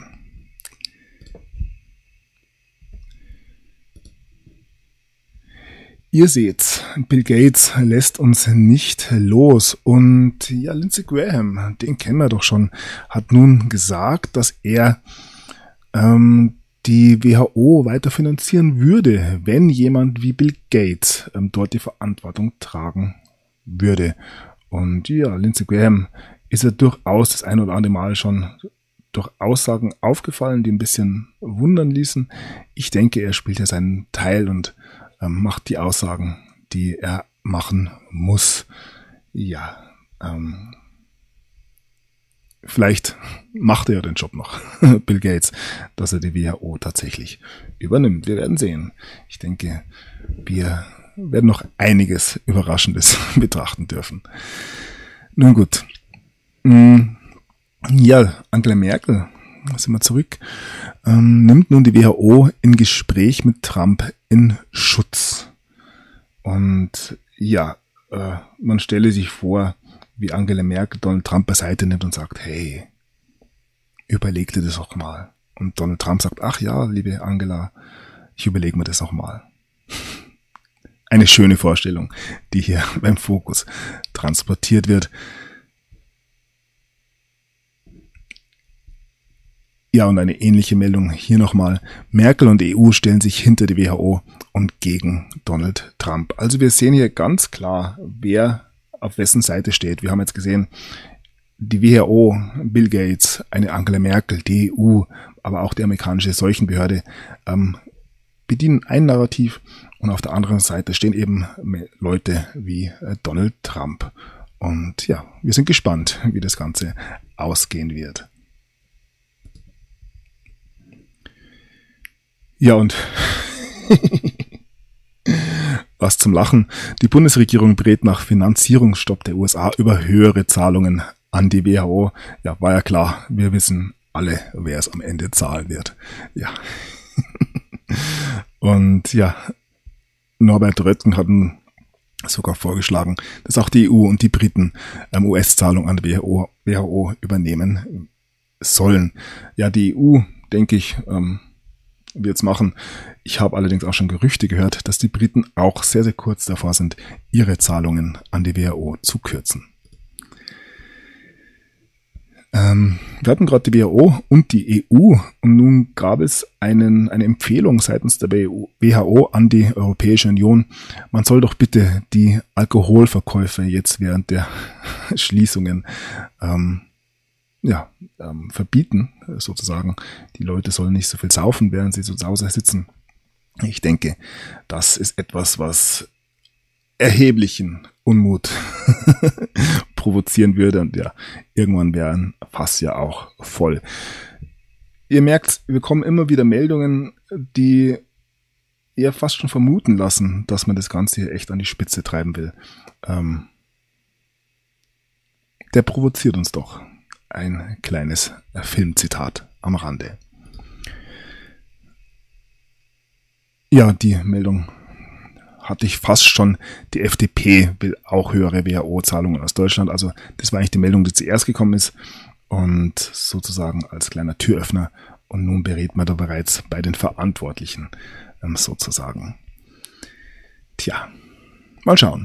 Speaker 1: Ihr seht's, Bill Gates lässt uns nicht los und Lindsey Graham, den kennen wir doch schon, hat nun gesagt, dass er die WHO weiter finanzieren würde, wenn jemand wie Bill Gates dort die Verantwortung tragen würde. Und Lindsey Graham ist ja durchaus das ein oder andere Mal schon durch Aussagen aufgefallen, die ein bisschen wundern ließen. Ich denke, er spielt ja seinen Teil und macht die Aussagen, die er machen muss. Vielleicht macht er ja den Job noch, Bill Gates, dass er die WHO tatsächlich übernimmt. Wir werden sehen. Ich denke, wir werden noch einiges Überraschendes betrachten dürfen. Nun gut. Angela Merkel, sind wir zurück, nimmt nun die WHO in Gespräch mit Trump in Schutz. Und man stelle sich vor, wie Angela Merkel Donald Trump beiseite nimmt und sagt, hey, überleg dir das doch mal. Und Donald Trump sagt, ach ja, liebe Angela, ich überlege mir das noch mal. Eine schöne Vorstellung, die hier beim Fokus transportiert wird. Ja, und eine ähnliche Meldung hier nochmal. Merkel und EU stellen sich hinter die WHO und gegen Donald Trump. Also wir sehen hier ganz klar, wer auf wessen Seite steht. Wir haben jetzt gesehen, die WHO, Bill Gates, eine Angela Merkel, die EU, aber auch die amerikanische Seuchenbehörde bedienen ein Narrativ und auf der anderen Seite stehen eben Leute wie Donald Trump. Und wir sind gespannt, wie das Ganze ausgehen wird. Ja, und was zum Lachen. Die Bundesregierung berät nach Finanzierungsstopp der USA über höhere Zahlungen an die WHO. Ja, war ja klar. Wir wissen alle, wer es am Ende zahlen wird. Ja. Und ja, Norbert Röttgen hatten sogar vorgeschlagen, dass auch die EU und die Briten US-Zahlungen an die WHO übernehmen sollen. Ja, die EU, denke ich, wird es machen. Ich habe allerdings auch schon Gerüchte gehört, dass die Briten auch sehr, sehr kurz davor sind, ihre Zahlungen an die WHO zu kürzen. Wir hatten gerade die WHO und die EU und nun gab es eine Empfehlung seitens der WHO an die Europäische Union. Man soll doch bitte die Alkoholverkäufe jetzt während der Schließungen verbieten, sozusagen. Die Leute sollen nicht so viel saufen, während sie so zu Hause sitzen. Ich denke, das ist etwas, was erheblichen Unmut provozieren würde und ja, irgendwann wäre ein Fass ja auch voll. Ihr merkt, wir kommen immer wieder Meldungen, die eher fast schon vermuten lassen, dass man das Ganze hier echt an die Spitze treiben will. Der provoziert uns doch. Ein kleines Filmzitat am Rande. Ja, die Meldung hatte ich fast schon. Die FDP will auch höhere WHO-Zahlungen aus Deutschland. Also das war eigentlich die Meldung, die zuerst gekommen ist und sozusagen als kleiner Türöffner. Und nun berät man da bereits bei den Verantwortlichen sozusagen. Tja, mal schauen.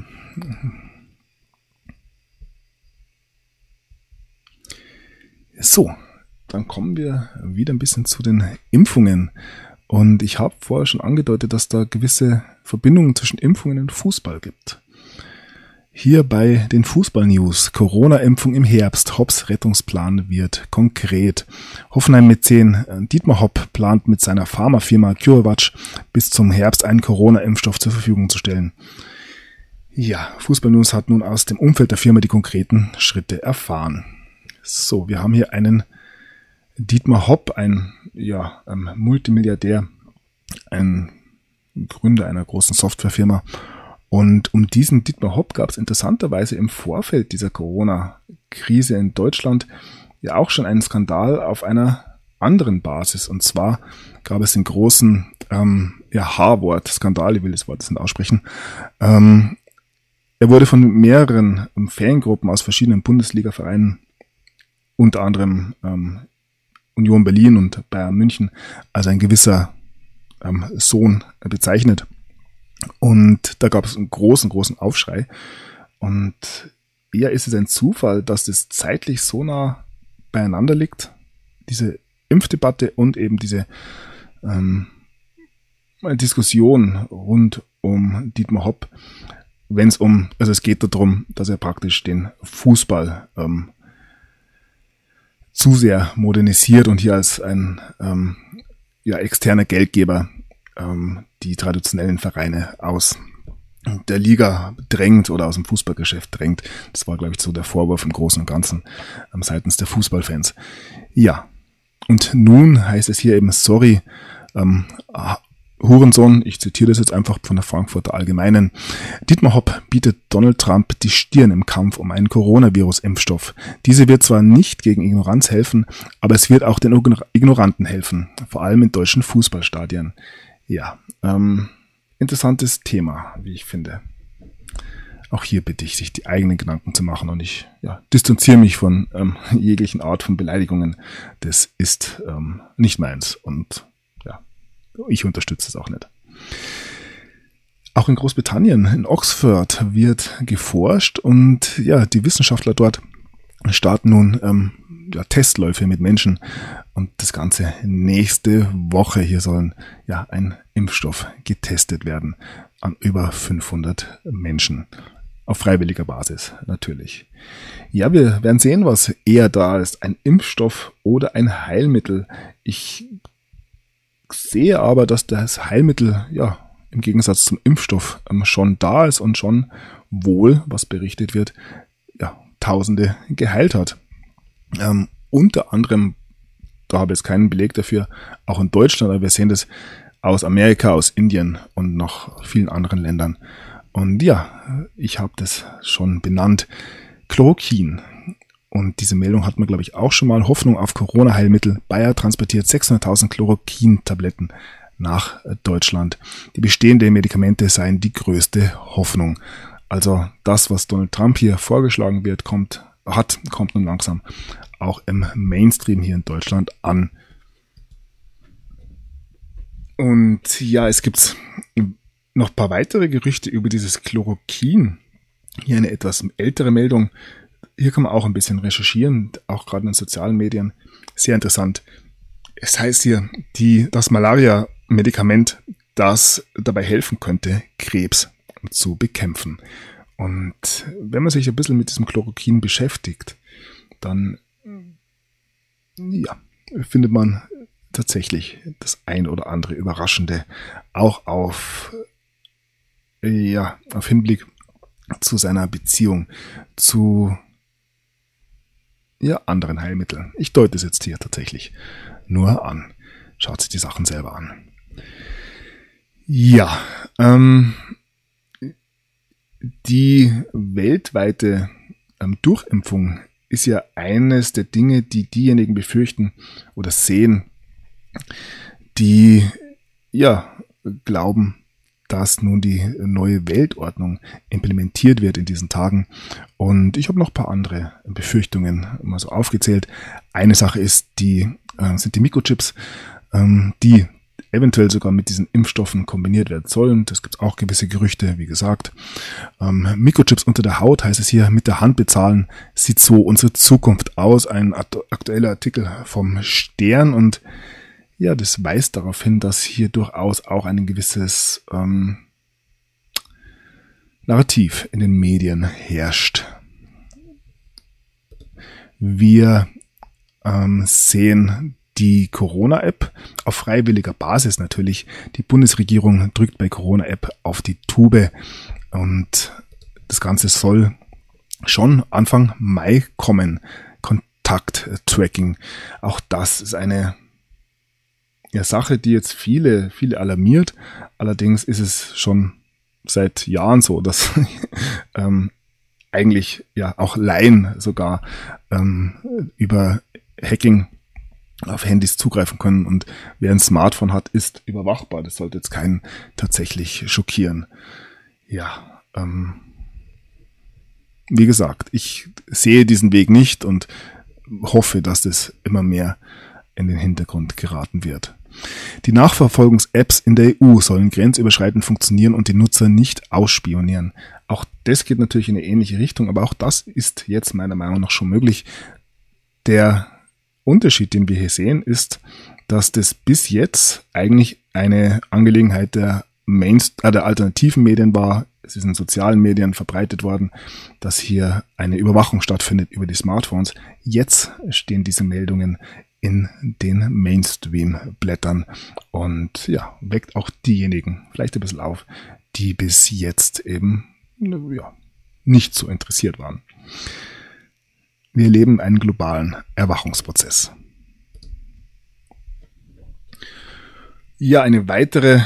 Speaker 1: So, dann kommen wir wieder ein bisschen zu den Impfungen. Und ich habe vorher schon angedeutet, dass da gewisse Verbindungen zwischen Impfungen und Fußball gibt. Hier bei den Fußball-News. Corona-Impfung im Herbst. Hopps Rettungsplan wird konkret. Hoffenheim-Mäzen Dietmar Hopp plant mit seiner Pharmafirma CureVac bis zum Herbst einen Corona-Impfstoff zur Verfügung zu stellen. Ja, Fußball-News hat nun aus dem Umfeld der Firma die konkreten Schritte erfahren. So, wir haben hier einen Dietmar Hopp, ein Multimilliardär, ein Gründer einer großen Softwarefirma. Und um diesen Dietmar Hopp gab es interessanterweise im Vorfeld dieser Corona-Krise in Deutschland ja auch schon einen Skandal auf einer anderen Basis. Und zwar gab es den großen H-Wort-Skandal, ich will das Wort nicht aussprechen. Er wurde von mehreren Fangruppen aus verschiedenen Bundesliga-Vereinen, unter anderem Union Berlin und Bayern München, als ein gewisser Sohn bezeichnet. Und da gab es einen großen Aufschrei. Und eher ist es ein Zufall, dass das zeitlich so nah beieinander liegt, diese Impfdebatte und eben diese Diskussion rund um Dietmar Hopp, es geht darum, dass er praktisch den Fußball zu sehr modernisiert und hier als ein externer Geldgeber die traditionellen Vereine aus der Liga drängt oder aus dem Fußballgeschäft drängt. Das war, glaube ich, so der Vorwurf im Großen und Ganzen seitens der Fußballfans. Ja, und nun heißt es hier eben, sorry, Hurensohn, ich zitiere das jetzt einfach von der Frankfurter Allgemeinen. Dietmar Hopp bietet Donald Trump die Stirn im Kampf um einen Coronavirus-Impfstoff. Diese wird zwar nicht gegen Ignoranz helfen, aber es wird auch den Ignoranten helfen, vor allem in deutschen Fußballstadien. Ja, interessantes Thema, wie ich finde. Auch hier bitte ich, sich die eigenen Gedanken zu machen und ich distanziere mich von jeglichen Art von Beleidigungen. Das ist nicht meins und ich unterstütze es auch nicht. Auch in Großbritannien, in Oxford, wird geforscht und die Wissenschaftler dort starten nun Testläufe mit Menschen und das Ganze nächste Woche. Hier sollen ein Impfstoff getestet werden an über 500 Menschen. Auf freiwilliger Basis natürlich. Ja, wir werden sehen, was eher da ist. Ein Impfstoff oder ein Heilmittel. Ich sehe aber, dass das Heilmittel im Gegensatz zum Impfstoff schon da ist und schon wohl, was berichtet wird, Tausende geheilt hat. Unter anderem, da habe ich jetzt keinen Beleg dafür, auch in Deutschland, aber wir sehen das aus Amerika, aus Indien und noch vielen anderen Ländern. Und ja, ich habe das schon benannt. Chloroquin. Und diese Meldung hat man, glaube ich, auch schon mal. Hoffnung auf Corona-Heilmittel. Bayer transportiert 600.000 Chloroquin-Tabletten nach Deutschland. Die bestehenden Medikamente seien die größte Hoffnung. Also das, was Donald Trump hier vorgeschlagen wird, kommt nun langsam auch im Mainstream hier in Deutschland an. Und ja, es gibt noch ein paar weitere Gerüchte über dieses Chloroquin. Hier eine etwas ältere Meldung. Hier kann man auch ein bisschen recherchieren, auch gerade in den sozialen Medien. Sehr interessant. Es heißt hier, das Malaria-Medikament, das dabei helfen könnte, Krebs zu bekämpfen. Und wenn man sich ein bisschen mit diesem Chloroquin beschäftigt, dann ja, findet man tatsächlich das ein oder andere Überraschende, auch auf Hinblick zu seiner Beziehung zu anderen Heilmitteln. Ich deute es jetzt hier tatsächlich nur an. Schaut sich die Sachen selber an. Ja, die weltweite Durchimpfung ist ja eines der Dinge, die diejenigen befürchten oder sehen, die glauben, dass nun die neue Weltordnung implementiert wird in diesen Tagen. Und ich habe noch ein paar andere Befürchtungen mal so aufgezählt. Eine Sache ist sind die Mikrochips, die eventuell sogar mit diesen Impfstoffen kombiniert werden sollen. Das gibt es auch gewisse Gerüchte, wie gesagt. Mikrochips unter der Haut, heißt es hier, mit der Hand bezahlen, sieht so unsere Zukunft aus. Ein aktueller Artikel vom Stern, und ja, das weist darauf hin, dass hier durchaus auch ein gewisses Narrativ in den Medien herrscht. Wir sehen die Corona-App auf freiwilliger Basis natürlich. Die Bundesregierung drückt bei Corona-App auf die Tube, und das Ganze soll schon Anfang Mai kommen. Kontakt-Tracking. Auch das ist eine Sache, die jetzt viele alarmiert. Allerdings ist es schon seit Jahren so, dass eigentlich auch Laien sogar über Hacking auf Handys zugreifen können, und wer ein Smartphone hat, ist überwachbar. Das sollte jetzt keinen tatsächlich schockieren. Ja, wie gesagt, ich sehe diesen Weg nicht und hoffe, dass das immer mehr in den Hintergrund geraten wird. Die Nachverfolgungs-Apps in der EU sollen grenzüberschreitend funktionieren und die Nutzer nicht ausspionieren. Auch das geht natürlich in eine ähnliche Richtung, aber auch das ist jetzt meiner Meinung nach schon möglich. Der Unterschied, den wir hier sehen, ist, dass das bis jetzt eigentlich eine Angelegenheit der alternativen Medien war. Es ist in sozialen Medien verbreitet worden, dass hier eine Überwachung stattfindet über die Smartphones. Jetzt stehen diese Meldungen in den Mainstream-Blättern und weckt auch diejenigen vielleicht ein bisschen auf, die bis jetzt eben nicht so interessiert waren. Wir erleben einen globalen Erwachungsprozess. Ja, eine weitere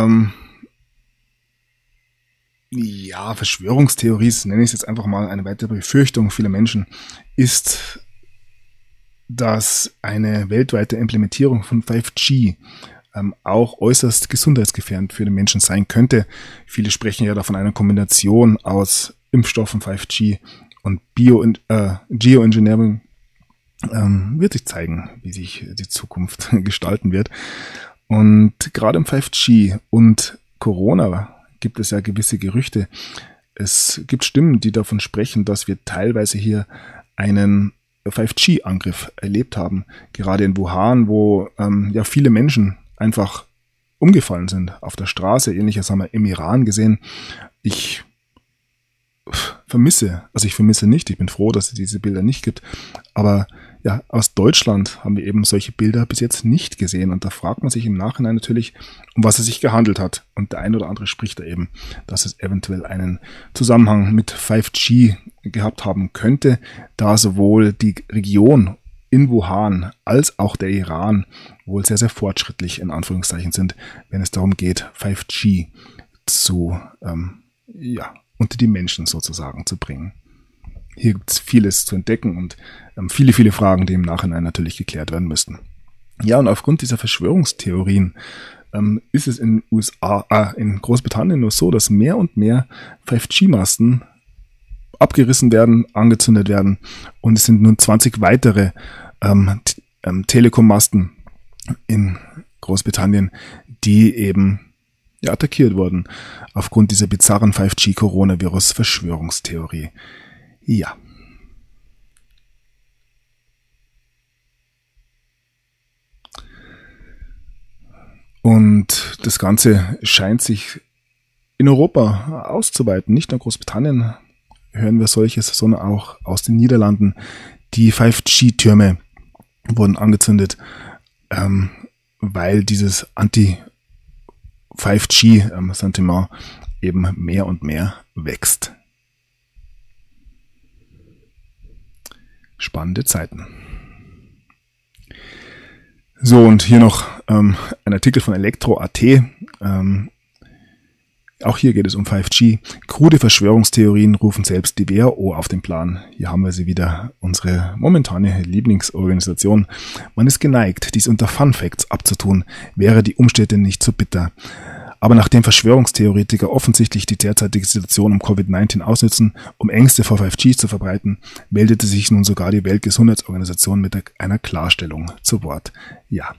Speaker 1: Verschwörungstheorie, nenne ich es jetzt einfach mal, eine weitere Befürchtung vieler Menschen ist, dass eine weltweite Implementierung von 5G auch äußerst gesundheitsgefährdend für den Menschen sein könnte. Viele sprechen ja davon einer Kombination aus Impfstoffen 5G und Geoengineering. Wird sich zeigen, wie sich die Zukunft gestalten wird. Und gerade im 5G und Corona gibt es ja gewisse Gerüchte. Es gibt Stimmen, die davon sprechen, dass wir teilweise hier einen 5G-Angriff erlebt haben. Gerade in Wuhan, wo viele Menschen einfach umgefallen sind auf der Straße. Ähnliches haben wir im Iran gesehen. Ich vermisse nicht. Ich bin froh, dass es diese Bilder nicht gibt. Aber aus Deutschland haben wir eben solche Bilder bis jetzt nicht gesehen. Und da fragt man sich im Nachhinein natürlich, um was es sich gehandelt hat. Und der ein oder andere spricht da eben, dass es eventuell einen Zusammenhang mit 5G gehabt haben könnte, da sowohl die Region in Wuhan als auch der Iran wohl sehr, sehr fortschrittlich in Anführungszeichen sind, wenn es darum geht, 5G zu unter die Menschen sozusagen zu bringen. Hier gibt es vieles zu entdecken und viele, viele Fragen, die im Nachhinein natürlich geklärt werden müssten. Ja, und aufgrund dieser Verschwörungstheorien ist es in Großbritannien nur so, dass mehr und mehr 5G-Masten abgerissen werden, angezündet werden und es sind nun 20 weitere Telekom-Masten in Großbritannien, die eben attackiert wurden aufgrund dieser bizarren 5G-Coronavirus-Verschwörungstheorie. Ja. Und das Ganze scheint sich in Europa auszuweiten. Nicht nur in Großbritannien hören wir solches, sondern auch aus den Niederlanden. Die 5G-Türme wurden angezündet, weil dieses Anti-5G-Sentiment eben mehr und mehr wächst. Spannende Zeiten. So, und hier noch ein Artikel von Elektro.at. Auch hier geht es um 5G. Krude Verschwörungstheorien rufen selbst die WHO auf den Plan. Hier haben wir sie wieder, unsere momentane Lieblingsorganisation. Man ist geneigt, dies unter Fun Facts abzutun, wäre die Umstände nicht so bitter. Aber nachdem Verschwörungstheoretiker offensichtlich die derzeitige Situation um Covid-19 ausnutzen, um Ängste vor 5G zu verbreiten, meldete sich nun sogar die Weltgesundheitsorganisation mit einer Klarstellung zu Wort. Ja.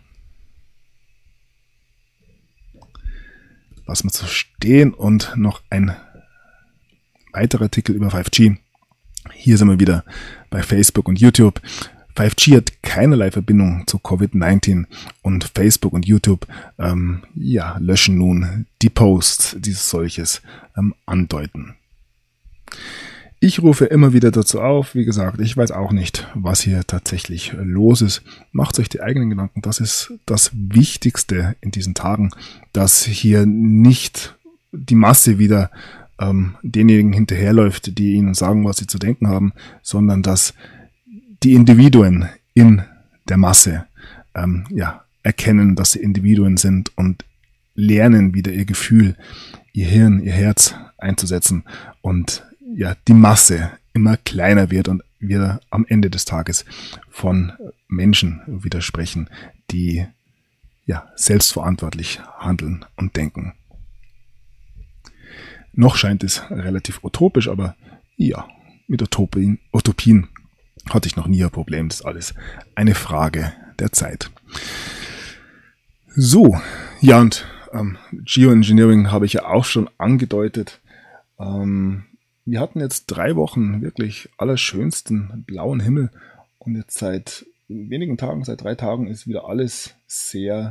Speaker 1: Lassen wir so stehen und noch ein weiterer Artikel über 5G. Hier sind wir wieder bei Facebook und YouTube. 5G hat keinerlei Verbindung zu Covid-19 und Facebook und YouTube löschen nun die Posts, die solches andeuten. Ich rufe immer wieder dazu auf, wie gesagt, ich weiß auch nicht, was hier tatsächlich los ist. Macht euch die eigenen Gedanken, das ist das Wichtigste in diesen Tagen, dass hier nicht die Masse wieder denjenigen hinterherläuft, die ihnen sagen, was sie zu denken haben, sondern dass die Individuen in der Masse erkennen, dass sie Individuen sind und lernen wieder ihr Gefühl, ihr Hirn, ihr Herz einzusetzen und die Masse immer kleiner wird und wir am Ende des Tages von Menschen widersprechen, die selbstverantwortlich handeln und denken. Noch scheint es relativ utopisch, aber mit Utopien hatte ich noch nie ein Problem. Das ist alles eine Frage der Zeit. So, und Geoengineering habe ich ja auch schon angedeutet. Wir hatten jetzt 3 Wochen wirklich allerschönsten blauen Himmel und jetzt seit wenigen Tagen, seit 3 Tagen ist wieder alles sehr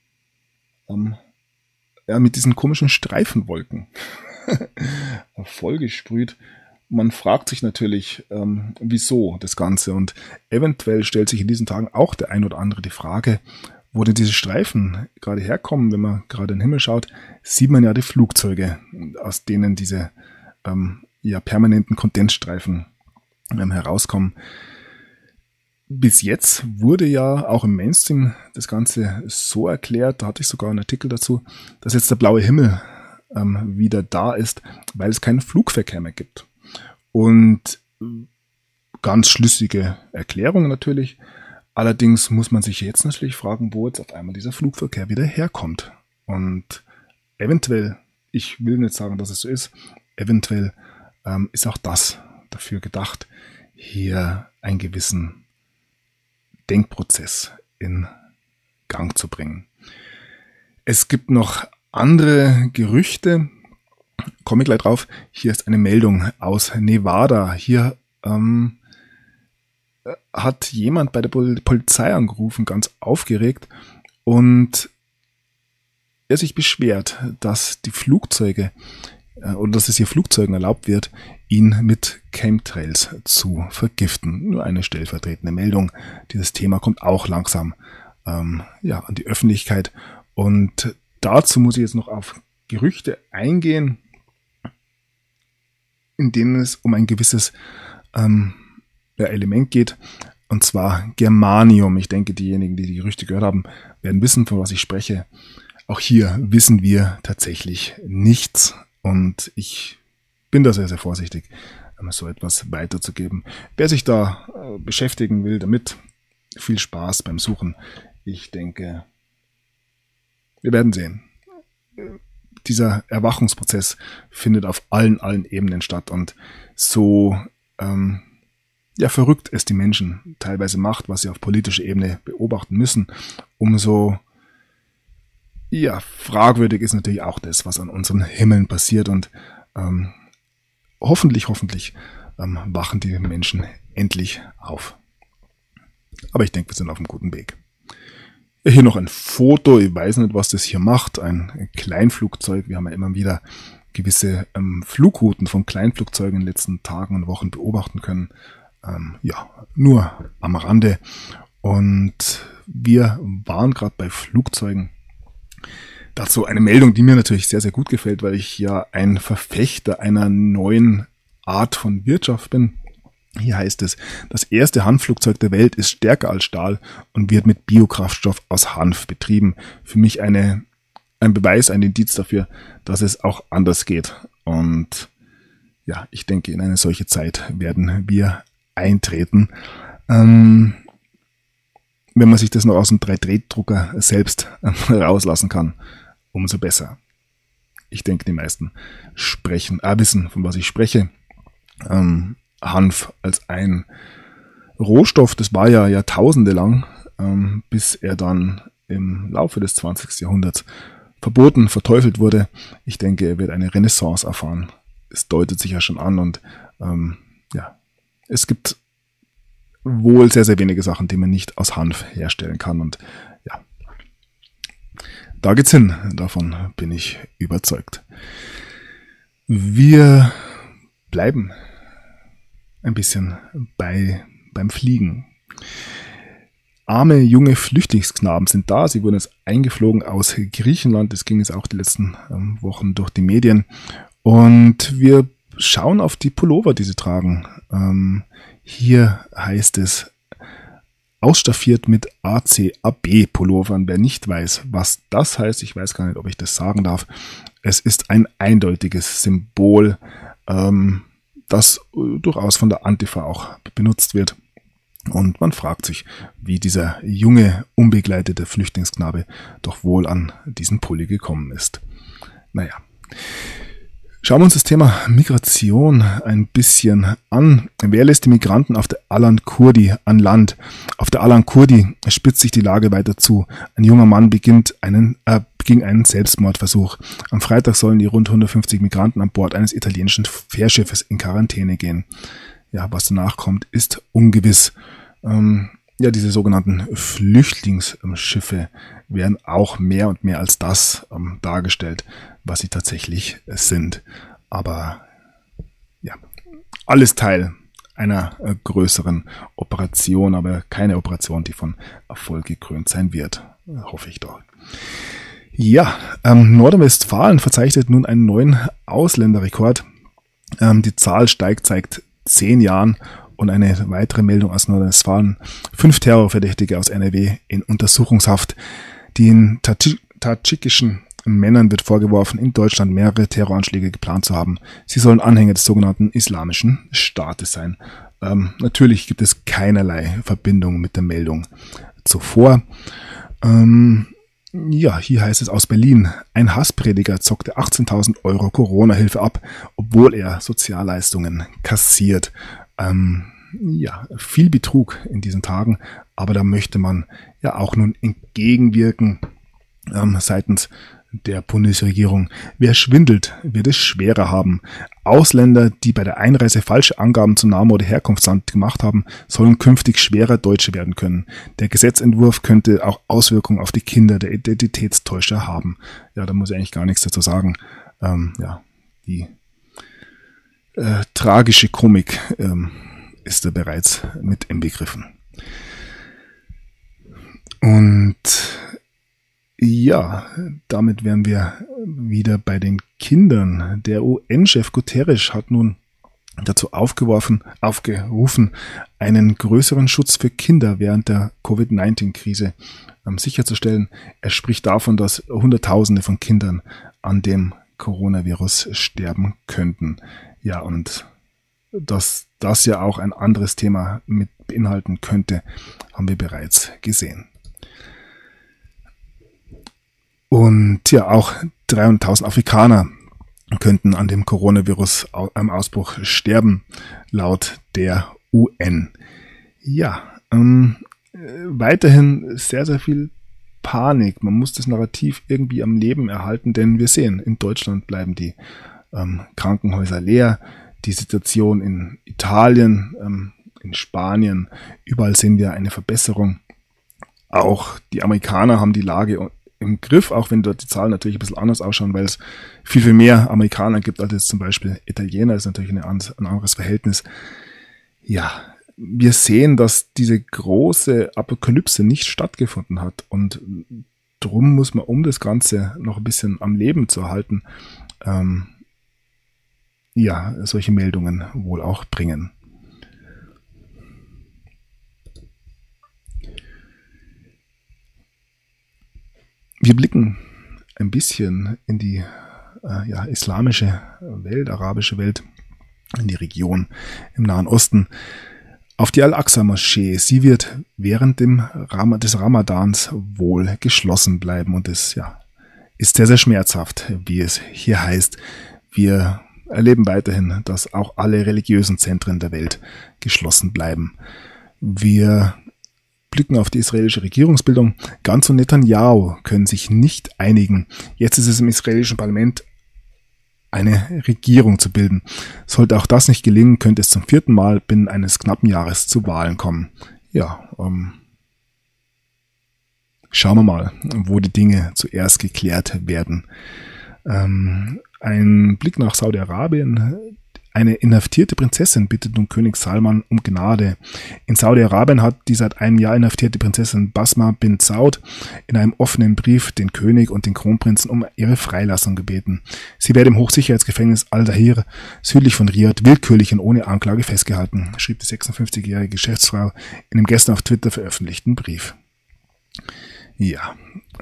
Speaker 1: mit diesen komischen Streifenwolken vollgesprüht. Man fragt sich natürlich, wieso das Ganze und eventuell stellt sich in diesen Tagen auch der ein oder andere die Frage, wo denn diese Streifen gerade herkommen. Wenn man gerade in den Himmel schaut, sieht man ja die Flugzeuge, aus denen diese permanenten Kondensstreifen herauskommen. Bis jetzt wurde ja auch im Mainstream das Ganze so erklärt, da hatte ich sogar einen Artikel dazu, dass jetzt der blaue Himmel wieder da ist, weil es keinen Flugverkehr mehr gibt. Und ganz schlüssige Erklärung natürlich. Allerdings muss man sich jetzt natürlich fragen, wo jetzt auf einmal dieser Flugverkehr wieder herkommt. Und eventuell, ich will nicht sagen, dass es so ist, eventuell ist auch das dafür gedacht, hier einen gewissen Denkprozess in Gang zu bringen. Es gibt noch andere Gerüchte, komme ich gleich drauf. Hier ist eine Meldung aus Nevada. Hier hat jemand bei der Polizei angerufen, ganz aufgeregt, und er sich beschwert, dass die Flugzeuge oder dass es hier Flugzeugen erlaubt wird, ihn mit Chemtrails zu vergiften. Nur eine stellvertretende Meldung. Dieses Thema kommt auch langsam an die Öffentlichkeit. Und dazu muss ich jetzt noch auf Gerüchte eingehen, in denen es um ein gewisses Element geht, und zwar Germanium. Ich denke, diejenigen, die die Gerüchte gehört haben, werden wissen, von was ich spreche. Auch hier wissen wir tatsächlich nichts, und ich bin da sehr, sehr vorsichtig, so etwas weiterzugeben. Wer sich da beschäftigen will damit, viel Spaß beim Suchen. Ich denke, wir werden sehen. Dieser Erwachungsprozess findet auf allen Ebenen statt und so verrückt es die Menschen teilweise macht, was sie auf politischer Ebene beobachten müssen, umso fragwürdig ist natürlich auch das, was an unseren Himmeln passiert und hoffentlich wachen die Menschen endlich auf. Aber ich denke, wir sind auf einem guten Weg. Hier noch ein Foto, ich weiß nicht, was das hier macht, ein Kleinflugzeug. Wir haben ja immer wieder gewisse Flugrouten von Kleinflugzeugen in den letzten Tagen und Wochen beobachten können. Nur am Rande. Und wir waren gerade bei Flugzeugen. Dazu eine Meldung, die mir natürlich sehr, sehr gut gefällt, weil ich ja ein Verfechter einer neuen Art von Wirtschaft bin. Hier heißt es, das erste Hanfflugzeug der Welt ist stärker als Stahl und wird mit Biokraftstoff aus Hanf betrieben. Für mich ein Beweis, ein Indiz dafür, dass es auch anders geht. Und ich denke, in eine solche Zeit werden wir eintreten. Wenn man sich das noch aus dem 3D-Drucker selbst rauslassen kann, umso besser. Ich denke, die meisten wissen, von was ich spreche. Hanf als ein Rohstoff, das war ja Jahrtausende lang, bis er dann im Laufe des 20. Jahrhunderts verboten, verteufelt wurde. Ich denke, er wird eine Renaissance erfahren. Es deutet sich ja schon an und es gibt wohl sehr, sehr wenige Sachen, die man nicht aus Hanf herstellen kann und da geht's hin. Davon bin ich überzeugt. Wir bleiben ein bisschen beim Fliegen. Arme junge Flüchtlingsknaben sind da. Sie wurden jetzt eingeflogen aus Griechenland. Das ging jetzt auch die letzten Wochen durch die Medien. Und wir schauen auf die Pullover, die sie tragen. Hier heißt es ausstaffiert mit ACAB-Pullovern. Wer nicht weiß, was das heißt, ich weiß gar nicht, ob ich das sagen darf. Es ist ein eindeutiges Symbol, das durchaus von der Antifa auch benutzt wird. Und man fragt sich, wie dieser junge, unbegleitete Flüchtlingsknabe doch wohl an diesen Pulli gekommen ist. Naja. Schauen wir uns das Thema Migration ein bisschen an. Wer lässt die Migranten auf der Alan Kurdi an Land? Auf der Alan Kurdi spitzt sich die Lage weiter zu. Ein junger Mann beging einen Selbstmordversuch. Am Freitag sollen die rund 150 Migranten an Bord eines italienischen Fährschiffes in Quarantäne gehen. Was danach kommt, ist ungewiss. Diese sogenannten Flüchtlingsschiffe werden auch mehr und mehr als das dargestellt, was sie tatsächlich sind. Aber alles Teil einer größeren Operation, aber keine Operation, die von Erfolg gekrönt sein wird, hoffe ich doch. Nordrhein-Westfalen verzeichnet nun einen neuen Ausländerrekord. Die Zahl steigt seit 10 Jahren. Und eine weitere Meldung aus Nordrhein-Westfalen. 5 Terrorverdächtige aus NRW in Untersuchungshaft. Den tadschikischen Männern wird vorgeworfen, in Deutschland mehrere Terroranschläge geplant zu haben. Sie sollen Anhänger des sogenannten Islamischen Staates sein. Natürlich gibt es keinerlei Verbindung mit der Meldung zuvor. Hier heißt es aus Berlin. Ein Hassprediger zockte 18.000 Euro Corona-Hilfe ab, obwohl er Sozialleistungen kassiert. Viel Betrug in diesen Tagen, aber da möchte man auch nun entgegenwirken seitens der Bundesregierung. Wer schwindelt, wird es schwerer haben. Ausländer, die bei der Einreise falsche Angaben zum Namen oder Herkunftsland gemacht haben, sollen künftig schwerer Deutsche werden können. Der Gesetzentwurf könnte auch Auswirkungen auf die Kinder der Identitätstäuscher haben. Da muss ich eigentlich gar nichts dazu sagen. Die tragische Komik ist da bereits mit inbegriffen. Und damit wären wir wieder bei den Kindern. Der UN-Chef Guterres hat nun dazu aufgerufen, einen größeren Schutz für Kinder während der Covid-19-Krise sicherzustellen. Er spricht davon, dass Hunderttausende von Kindern an dem Coronavirus sterben könnten. Ja, und dass das ja auch ein anderes Thema mit beinhalten könnte, haben wir bereits gesehen. Und ja, auch 300.000 Afrikaner könnten an dem Coronavirus-Ausbruch sterben, laut der UN. Ja, weiterhin sehr, sehr viel Panik. Man muss das Narrativ irgendwie am Leben erhalten, denn wir sehen, in Deutschland bleiben die Krankenhäuser leer. Die Situation in Italien, in Spanien, überall sehen wir eine Verbesserung. Auch die Amerikaner haben die Lage im Griff, auch wenn dort die Zahlen natürlich ein bisschen anders ausschauen, weil es viel, viel mehr Amerikaner gibt als jetzt zum Beispiel Italiener. Das ist natürlich ein anderes Verhältnis. Ja, wir sehen, dass diese große Apokalypse nicht stattgefunden hat und drum muss man, um das Ganze noch ein bisschen am Leben zu erhalten, solche Meldungen wohl auch bringen. Wir blicken ein bisschen in die islamische Welt, arabische Welt, in die Region im Nahen Osten, auf die Al-Aqsa-Moschee. Sie wird während des Ramadans wohl geschlossen bleiben und es ist sehr, sehr schmerzhaft, wie es hier heißt. Wir erleben weiterhin, dass auch alle religiösen Zentren der Welt geschlossen bleiben. Wir blicken auf die israelische Regierungsbildung. Gantz und Netanyahu können sich nicht einigen. Jetzt ist es im israelischen Parlament eine Regierung zu bilden. Sollte auch das nicht gelingen, könnte es zum 4. Mal binnen eines knappen Jahres zu Wahlen kommen. Ja, schauen wir mal, wo die Dinge zuerst geklärt werden. Ein Blick nach Saudi-Arabien. Eine inhaftierte Prinzessin bittet nun König Salman um Gnade. In Saudi-Arabien hat die seit einem Jahr inhaftierte Prinzessin Basma bin Saud in einem offenen Brief den König und den Kronprinzen um ihre Freilassung gebeten. Sie werde im Hochsicherheitsgefängnis Al-Dahir südlich von Riyadh willkürlich und ohne Anklage festgehalten, schrieb die 56-jährige Geschäftsfrau in dem gestern auf Twitter veröffentlichten Brief. Ja,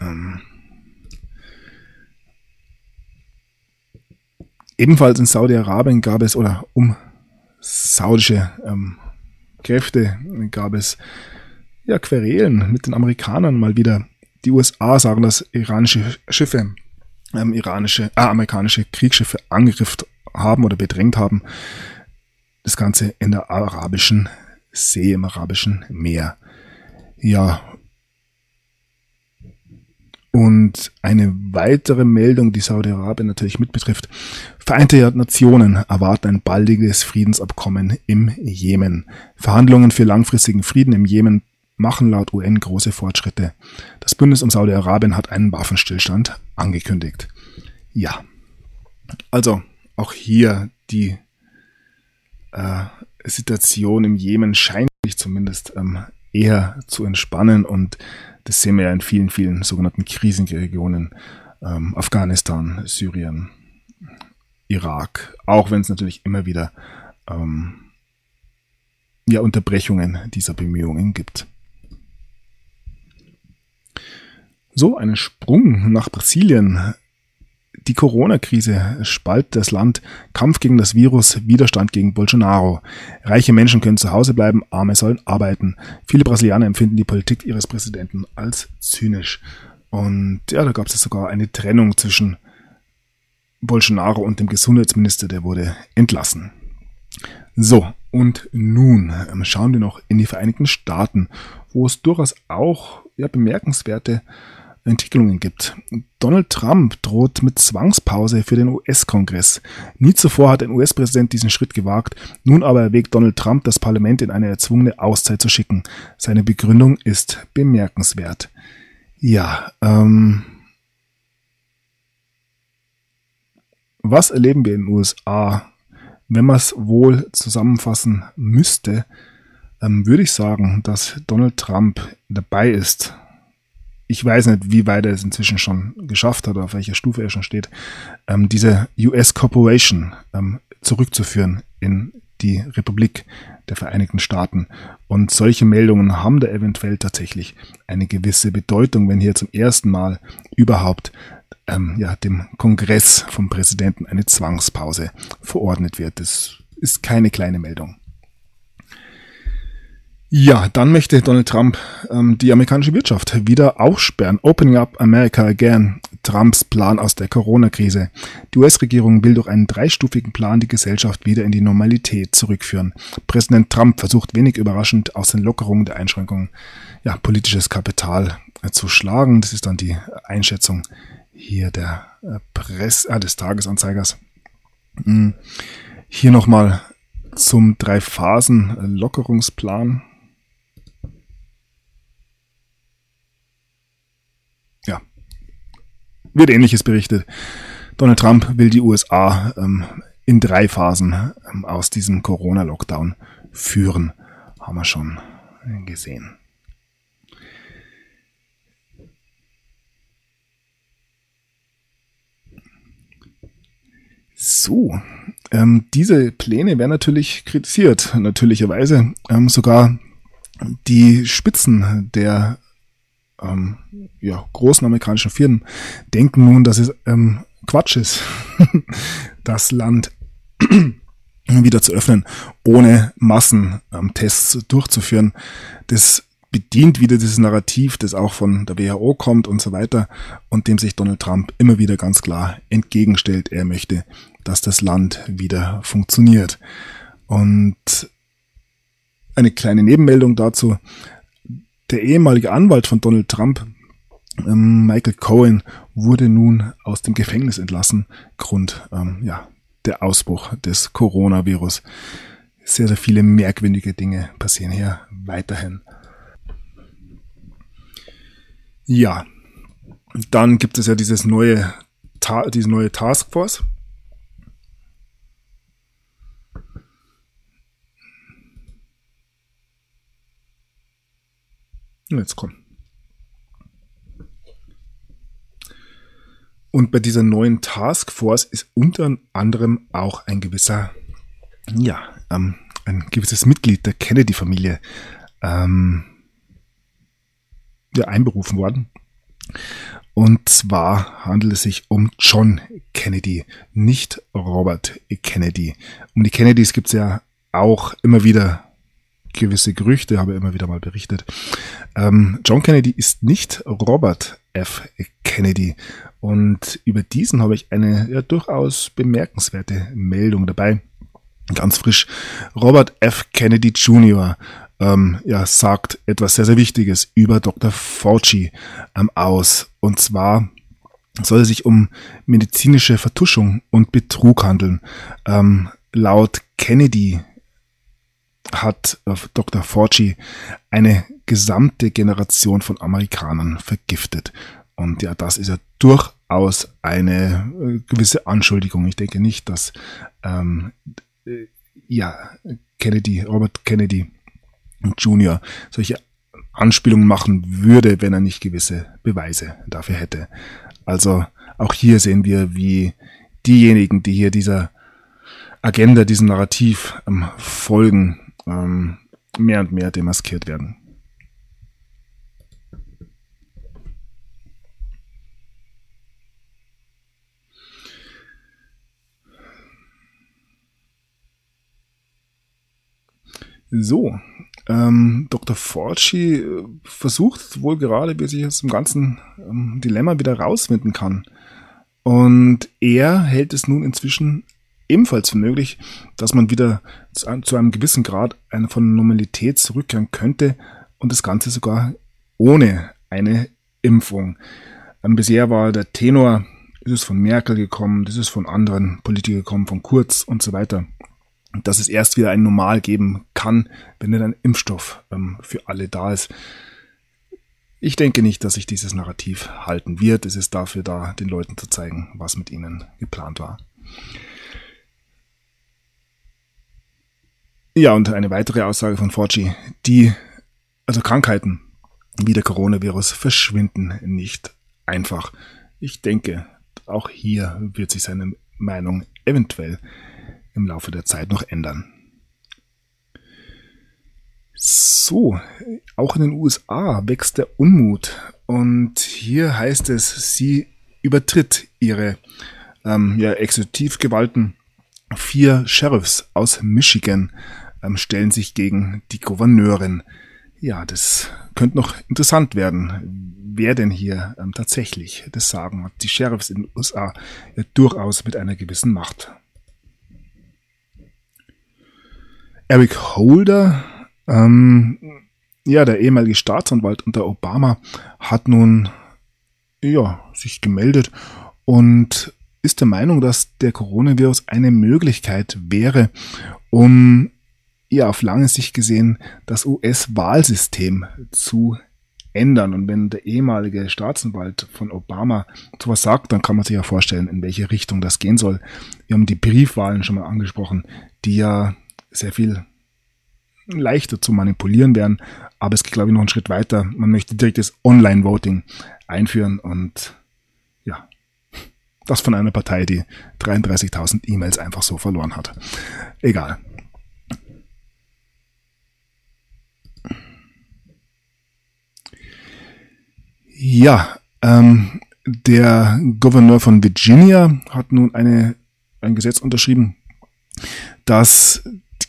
Speaker 1: ebenfalls in Saudi-Arabien gab es, oder um saudische Kräfte gab es Querelen mit den Amerikanern mal wieder. Die USA sagen, dass iranische Schiffe, amerikanische Kriegsschiffe angegriffen haben oder bedrängt haben. Das Ganze in der Arabischen See, im Arabischen Meer. Ja. Und eine weitere Meldung, die Saudi-Arabien natürlich mit betrifft. Vereinte Nationen erwarten ein baldiges Friedensabkommen im Jemen. Verhandlungen für langfristigen Frieden im Jemen machen laut UN große Fortschritte. Das Bündnis um Saudi-Arabien hat einen Waffenstillstand angekündigt. Ja, also auch hier die Situation im Jemen scheint sich zumindest eher zu entspannen und das sehen wir ja in vielen, vielen sogenannten Krisenregionen, Afghanistan, Syrien, Irak, auch wenn es natürlich immer wieder Unterbrechungen dieser Bemühungen gibt. So, einen Sprung nach Brasilien. Die Corona-Krise spaltet das Land, Kampf gegen das Virus, Widerstand gegen Bolsonaro. Reiche Menschen können zu Hause bleiben, Arme sollen arbeiten. Viele Brasilianer empfinden die Politik ihres Präsidenten als zynisch. Und ja, da gab es sogar eine Trennung zwischen Bolsonaro und dem Gesundheitsminister, der wurde entlassen. So, und nun schauen wir noch in die Vereinigten Staaten, wo es durchaus auch bemerkenswerte Entwicklungen gibt. Donald Trump droht mit Zwangspause für den US-Kongress. Nie zuvor hat ein US-Präsident diesen Schritt gewagt. Nun aber erwägt Donald Trump, das Parlament in eine erzwungene Auszeit zu schicken. Seine Begründung ist bemerkenswert. Ja, was erleben wir in den USA? Wenn man es wohl zusammenfassen müsste, würde ich sagen, dass Donald Trump dabei ist. Ich weiß nicht, wie weit er es inzwischen schon geschafft hat oder auf welcher Stufe er schon steht, diese US Corporation zurückzuführen in die Republik der Vereinigten Staaten. Und solche Meldungen haben da eventuell tatsächlich eine gewisse Bedeutung, wenn hier zum ersten Mal überhaupt dem Kongress vom Präsidenten eine Zwangspause verordnet wird. Das ist keine kleine Meldung. Ja, dann möchte Donald Trump die amerikanische Wirtschaft wieder aufsperren. Opening up America again. Trumps Plan aus der Corona-Krise. Die US-Regierung will durch einen 3-stufigen Plan die Gesellschaft wieder in die Normalität zurückführen. Präsident Trump versucht wenig überraschend aus den Lockerungen der Einschränkungen politisches Kapital zu schlagen. Das ist dann die Einschätzung hier der des Tagesanzeigers. Hier nochmal zum 3-Phasen-Lockerungsplan. Ja, wird Ähnliches berichtet. Donald Trump will die USA in 3 Phasen aus diesem Corona-Lockdown führen. Haben wir schon gesehen. So, diese Pläne werden natürlich kritisiert, natürlicherweise. Sogar die Spitzen der großen amerikanischen Firmen denken nun, dass es Quatsch ist, das Land wieder zu öffnen, ohne Massentests durchzuführen. Das bedient wieder dieses Narrativ, das auch von der WHO kommt und so weiter und dem sich Donald Trump immer wieder ganz klar entgegenstellt. Er möchte, dass das Land wieder funktioniert. Und eine kleine Nebenmeldung dazu. Der ehemalige Anwalt von Donald Trump, Michael Cohen, wurde nun aus dem Gefängnis entlassen, Grund der Ausbruch des Coronavirus. Sehr, sehr viele merkwürdige Dinge passieren hier weiterhin. Ja, dann gibt es ja diese neue Taskforce. Jetzt komm. Und bei dieser neuen Taskforce ist unter anderem auch ein gewisser, ein gewisses Mitglied der Kennedy-Familie einberufen worden. Und zwar handelt es sich um John Kennedy, nicht Robert Kennedy. Um die Kennedys gibt es ja auch immer wieder gewisse Gerüchte, habe immer wieder mal berichtet. John Kennedy ist nicht Robert F. Kennedy. Und über diesen habe ich eine durchaus bemerkenswerte Meldung dabei. Ganz frisch. Robert F. Kennedy Jr. Sagt etwas sehr, sehr Wichtiges über Dr. Fauci aus. Und zwar soll es sich um medizinische Vertuschung und Betrug handeln. Laut Kennedy hat Dr. Fauci eine gesamte Generation von Amerikanern vergiftet. Und ja, das ist ja durchaus eine gewisse Anschuldigung. Ich denke nicht, dass Robert Kennedy Jr. solche Anspielungen machen würde, wenn er nicht gewisse Beweise dafür hätte. Also auch hier sehen wir, wie diejenigen, die hier dieser Agenda, diesem Narrativ folgen, mehr und mehr demaskiert werden. So, Dr. Fauci versucht wohl gerade, wie er sich aus dem ganzen Dilemma wieder rauswinden kann. Und er hält es nun inzwischen ebenfalls für möglich, dass man wieder zu einem gewissen Grad von Normalität zurückkehren könnte und das Ganze sogar ohne eine Impfung. Bisher war der Tenor, ist es von Merkel gekommen, das ist von anderen Politikern gekommen, von Kurz und so weiter, dass es erst wieder ein Normal geben kann, wenn dann ein Impfstoff für alle da ist. Ich denke nicht, dass sich dieses Narrativ halten wird. Es ist dafür da, den Leuten zu zeigen, was mit ihnen geplant war. Ja, und eine weitere Aussage von Fauci, Krankheiten wie der Coronavirus verschwinden nicht einfach. Ich denke, auch hier wird sich seine Meinung eventuell im Laufe der Zeit noch ändern. So, auch in den USA wächst der Unmut und hier heißt es, sie übertritt ihre Exekutivgewalten. 4 Sheriffs aus Michigan stellen sich gegen die Gouverneurin. Ja, das könnte noch interessant werden, wer denn hier tatsächlich das Sagen hat. Die Sheriffs in den USA ja durchaus mit einer gewissen Macht. Eric Holder, der ehemalige Staatsanwalt unter Obama, hat nun sich gemeldet und ist der Meinung, dass der Coronavirus eine Möglichkeit wäre, um auf lange Sicht gesehen das US-Wahlsystem zu ändern. Und wenn der ehemalige Staatsanwalt von Obama sowas sagt, dann kann man sich ja vorstellen, in welche Richtung das gehen soll. Wir haben die Briefwahlen schon mal angesprochen, die ja sehr viel leichter zu manipulieren wären. Aber es geht, glaube ich, noch einen Schritt weiter. Man möchte direkt das Online-Voting einführen und das von einer Partei, die 33.000 E-Mails einfach so verloren hat. Egal. Ja, der Gouverneur von Virginia hat nun ein Gesetz unterschrieben, das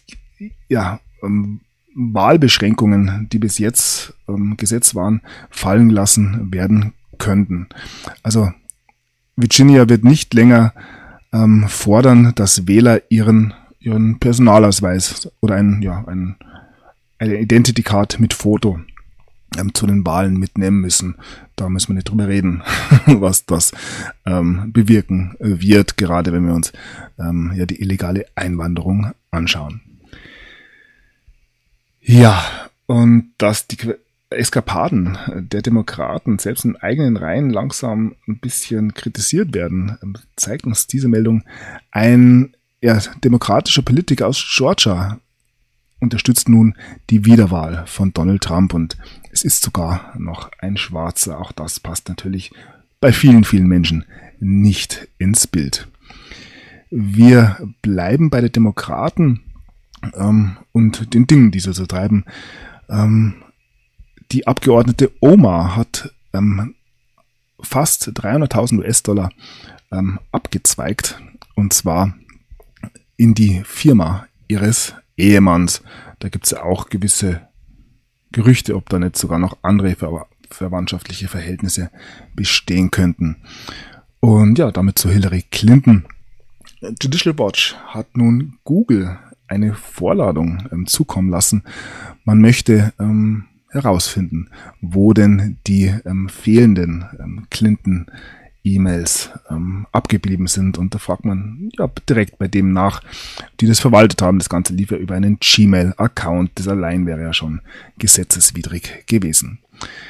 Speaker 1: Wahlbeschränkungen, die bis jetzt Gesetz waren, fallen lassen werden könnten. Also Virginia wird nicht länger fordern, dass Wähler ihren Personalausweis oder eine Identity Card mit Foto zu den Wahlen mitnehmen müssen. Da müssen wir nicht drüber reden, was das bewirken wird, gerade wenn wir uns die illegale Einwanderung anschauen. Ja, und dass die Eskapaden der Demokraten selbst in eigenen Reihen langsam ein bisschen kritisiert werden, zeigt uns diese Meldung. Ein demokratischer Politiker aus Georgia unterstützt nun die Wiederwahl von Donald Trump und es ist sogar noch ein Schwarzer. Auch das passt natürlich bei vielen, vielen Menschen nicht ins Bild. Wir bleiben bei den Demokraten und den Dingen, die sie so treiben. Die Abgeordnete Omar hat fast 300.000 US-Dollar abgezweigt, und zwar in die Firma ihres Ehemanns. Da gibt es ja auch gewisse Gerüchte, ob da nicht sogar noch andere verwandtschaftliche Verhältnisse bestehen könnten. Und damit zu Hillary Clinton. Judicial Watch hat nun Google eine Vorladung zukommen lassen. Man möchte herausfinden, wo denn die fehlenden Clinton-E-Mails abgeblieben sind. Und da fragt man direkt bei dem nach, die das verwaltet haben. Das Ganze lief ja über einen Gmail-Account. Das allein wäre ja schon gesetzeswidrig gewesen.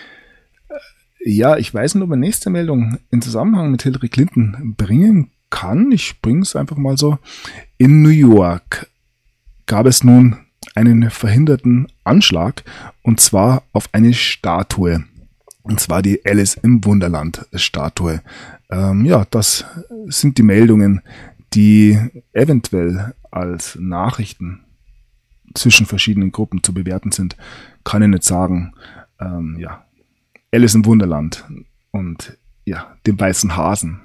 Speaker 1: Ich weiß nicht, ob man nächste Meldung in Zusammenhang mit Hillary Clinton bringen kann. Ich bringe es einfach mal so. In New York gab es nun einen verhinderten Anschlag, und zwar auf eine Statue. Und zwar die Alice im Wunderland Statue. Das sind die Meldungen, die eventuell als Nachrichten zwischen verschiedenen Gruppen zu bewerten sind. Kann ich nicht sagen. Alice im Wunderland und dem weißen Hasen,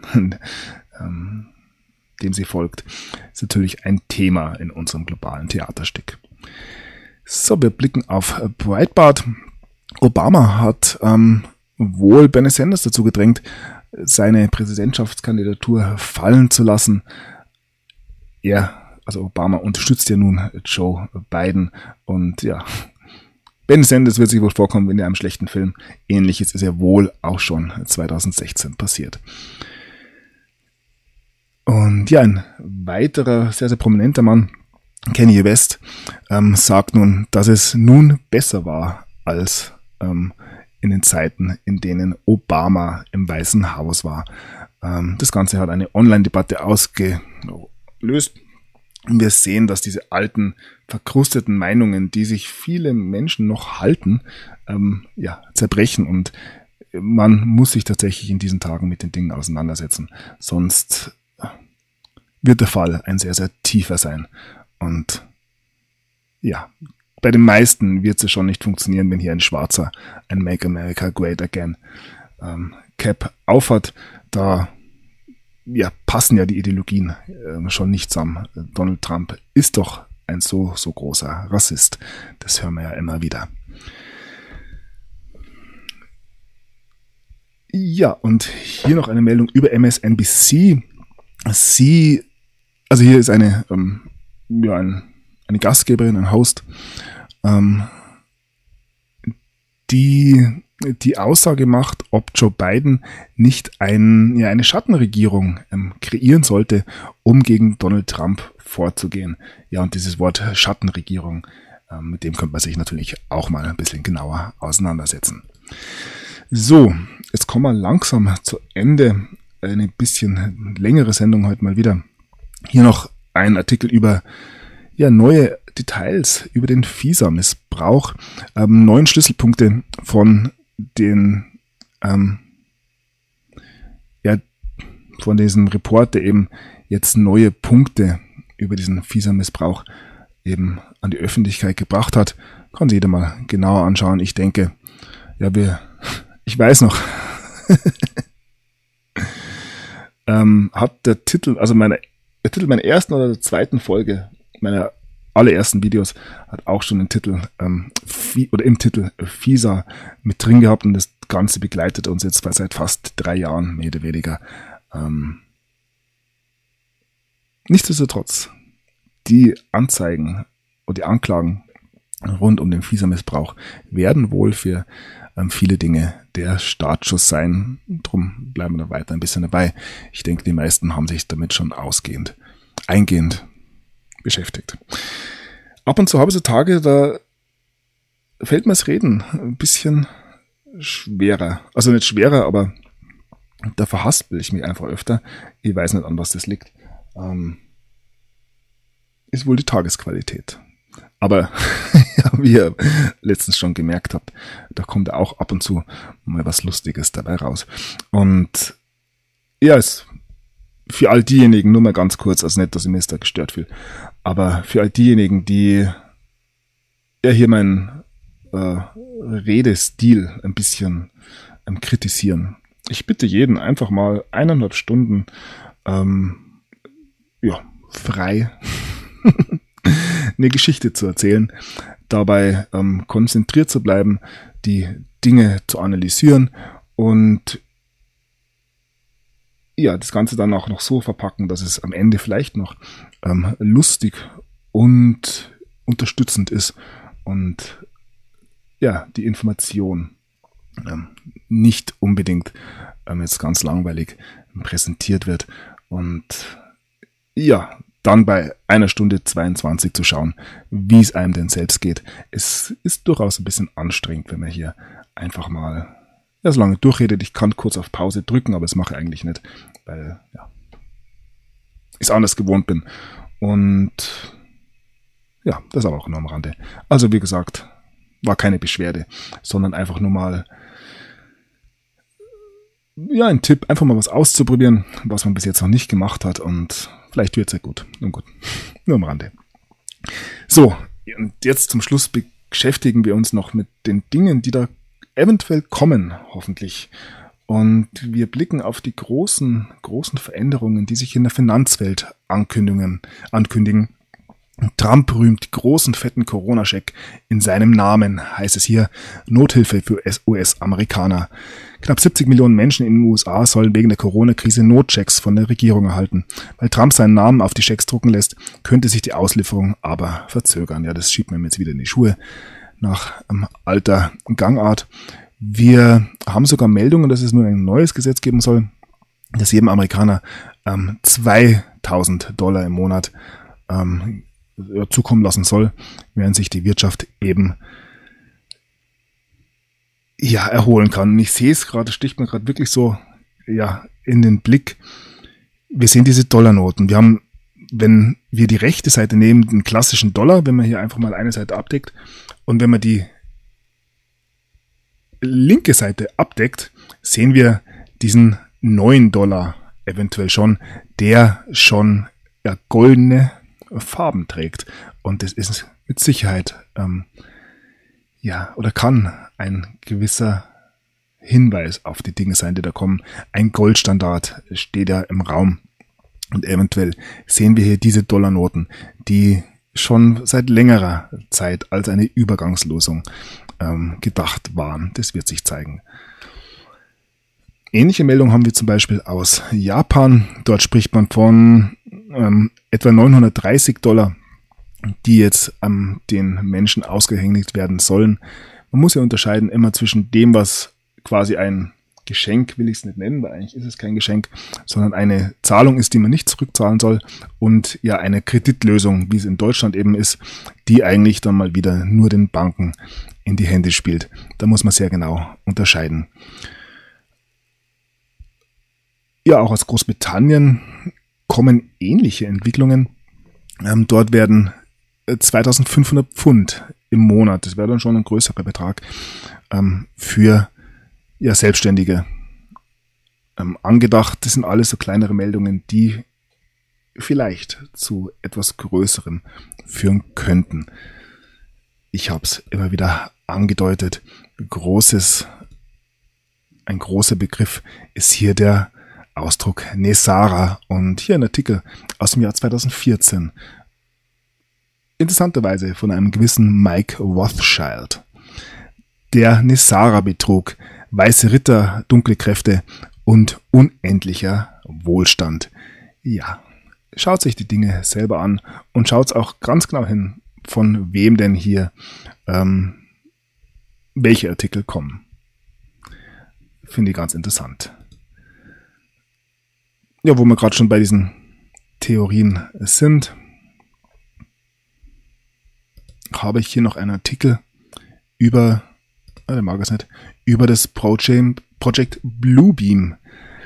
Speaker 1: dem sie folgt, ist natürlich ein Thema in unserem globalen Theaterstück. So, wir blicken auf Breitbart. Obama hat wohl Bernie Sanders dazu gedrängt, seine Präsidentschaftskandidatur fallen zu lassen. Obama unterstützt ja nun Joe Biden und Bernie Sanders wird sich wohl vorkommen in einem schlechten Film. Ähnliches ist ja wohl auch schon 2016 passiert. Und ein weiterer sehr, sehr prominenter Mann, Kanye West, sagt nun, dass es nun besser war als in den Zeiten, in denen Obama im Weißen Haus war. Das Ganze hat eine Online-Debatte ausgelöst. Und wir sehen, dass diese alten, verkrusteten Meinungen, die sich viele Menschen noch halten, zerbrechen. Und man muss sich tatsächlich in diesen Tagen mit den Dingen auseinandersetzen. Sonst wird der Fall ein sehr, sehr tiefer sein. Und bei den meisten wird es schon nicht funktionieren, wenn hier ein Schwarzer ein Make America Great Again Cap aufhat. da passen ja die Ideologien schon nicht zusammen. Donald Trump ist doch ein so großer Rassist. Das hören wir ja immer wieder. Ja, und hier noch eine Meldung über MSNBC. Also hier ist eine Gastgeberin, ein Host, die Aussage macht, ob Joe Biden nicht eine Schattenregierung kreieren sollte, um gegen Donald Trump vorzugehen. Ja, und dieses Wort Schattenregierung, mit dem könnte man sich natürlich auch mal ein bisschen genauer auseinandersetzen. So, jetzt kommen wir langsam zu Ende. Eine bisschen längere Sendung heute mal wieder. Hier noch ein Artikel über neue Details über den FISA-Missbrauch. 9 Schlüsselpunkte von von diesem Report, der eben jetzt neue Punkte über diesen FISA-Missbrauch eben an die Öffentlichkeit gebracht hat. Kann sich jeder mal genauer anschauen. Ich denke, ich weiß noch, hat der Titel, also der Titel meiner ersten oder der zweiten Folge, meiner allerersten Videos, hat auch schon den Titel, im Titel FISA mit drin gehabt, und das Ganze begleitet uns jetzt seit fast 3 Jahren, mehr oder weniger. Nichtsdestotrotz, die Anzeigen und die Anklagen rund um den FISA-Missbrauch werden wohl für viele Dinge der Startschuss sein. Drum bleiben wir da weiter ein bisschen dabei. Ich denke, die meisten haben sich damit schon eingehend beschäftigt. Ab und zu habe ich so Tage, da fällt mir das Reden ein bisschen schwerer. Also nicht schwerer, aber da verhaspel ich mich einfach öfter. Ich weiß nicht, an was das liegt. Ist wohl die Tagesqualität. Aber wie ihr letztens schon gemerkt habt, da kommt auch ab und zu mal was Lustiges dabei raus. Und ja, es für all diejenigen, nur mal ganz kurz, also nicht, dass ich mich da gestört fühle, aber für all diejenigen, die hier meinen Redestil ein bisschen kritisieren. Ich bitte jeden einfach mal 1,5 Stunden frei eine Geschichte zu erzählen, dabei konzentriert zu bleiben, die Dinge zu analysieren und das Ganze dann auch noch so verpacken, dass es am Ende vielleicht noch lustig und unterstützend ist und die Information nicht unbedingt jetzt ganz langweilig präsentiert wird und dann bei 1:22 zu schauen, wie es einem denn selbst geht. Es ist durchaus ein bisschen anstrengend, wenn man hier einfach mal so lange durchredet. Ich kann kurz auf Pause drücken, aber das mache ich eigentlich nicht, weil ich es anders gewohnt bin. Und das aber auch nur am Rande. Also wie gesagt, war keine Beschwerde, sondern einfach nur mal ein Tipp, einfach mal was auszuprobieren, was man bis jetzt noch nicht gemacht hat, und vielleicht wird es ja gut. Nun gut, nur am Rande. So, und jetzt zum Schluss beschäftigen wir uns noch mit den Dingen, die da eventuell kommen, hoffentlich. Und wir blicken auf die großen Veränderungen, die sich in der Finanzwelt ankündigen. Trump rühmt großen, fetten Corona-Scheck in seinem Namen, heißt es hier, Nothilfe für US-Amerikaner. Knapp 70 Millionen Menschen in den USA sollen wegen der Corona-Krise Notchecks von der Regierung erhalten. Weil Trump seinen Namen auf die Schecks drucken lässt, könnte sich die Auslieferung aber verzögern. Ja, das schiebt man jetzt wieder in die Schuhe nach alter Gangart. Wir haben sogar Meldungen, dass es nun ein neues Gesetz geben soll, dass jedem Amerikaner $2.000 im Monat zukommen lassen soll, während sich die Wirtschaft eben erholen kann. Und ich sehe es gerade, sticht mir gerade wirklich so in den Blick. Wir sehen diese Dollarnoten. Wir haben, wenn wir die rechte Seite nehmen, den klassischen Dollar, wenn man hier einfach mal eine Seite abdeckt, und wenn man die linke Seite abdeckt, sehen wir diesen $9 eventuell schon, der schon goldene Farben trägt. Und das ist mit Sicherheit oder kann ein gewisser Hinweis auf die Dinge sein, die da kommen. Ein Goldstandard steht ja im Raum. Und eventuell sehen wir hier diese Dollarnoten, die schon seit längerer Zeit als eine Übergangslösung gedacht waren. Das wird sich zeigen. Ähnliche Meldungen haben wir zum Beispiel aus Japan. Dort spricht man von etwa $930, die jetzt den Menschen ausgehändigt werden sollen. Man muss ja unterscheiden immer zwischen dem, was quasi ein Geschenk, will ich es nicht nennen, weil eigentlich ist es kein Geschenk, sondern eine Zahlung ist, die man nicht zurückzahlen soll, und ja eine Kreditlösung, wie es in Deutschland eben ist, die eigentlich dann mal wieder nur den Banken in die Hände spielt. Da muss man sehr genau unterscheiden. Ja, auch aus Großbritannien kommen ähnliche Entwicklungen. Dort werden 2.500 Pfund im Monat, das wäre dann schon ein größerer Betrag, für Selbstständige angedacht. Das sind alles so kleinere Meldungen, die vielleicht zu etwas Größerem führen könnten. Ich habe es immer wieder angedeutet. Ein großer Begriff ist hier der Ausdruck NESARA, und hier ein Artikel aus dem Jahr 2014. Interessanterweise von einem gewissen Mike Rothschild. Der NESARA-Betrug, weiße Ritter, dunkle Kräfte und unendlicher Wohlstand. Ja, schaut sich die Dinge selber an und schaut auch ganz genau hin, von wem denn hier welche Artikel kommen. Finde ich ganz interessant. Ja, wo wir gerade schon bei diesen Theorien sind, habe ich hier noch einen Artikel über das Project Bluebeam.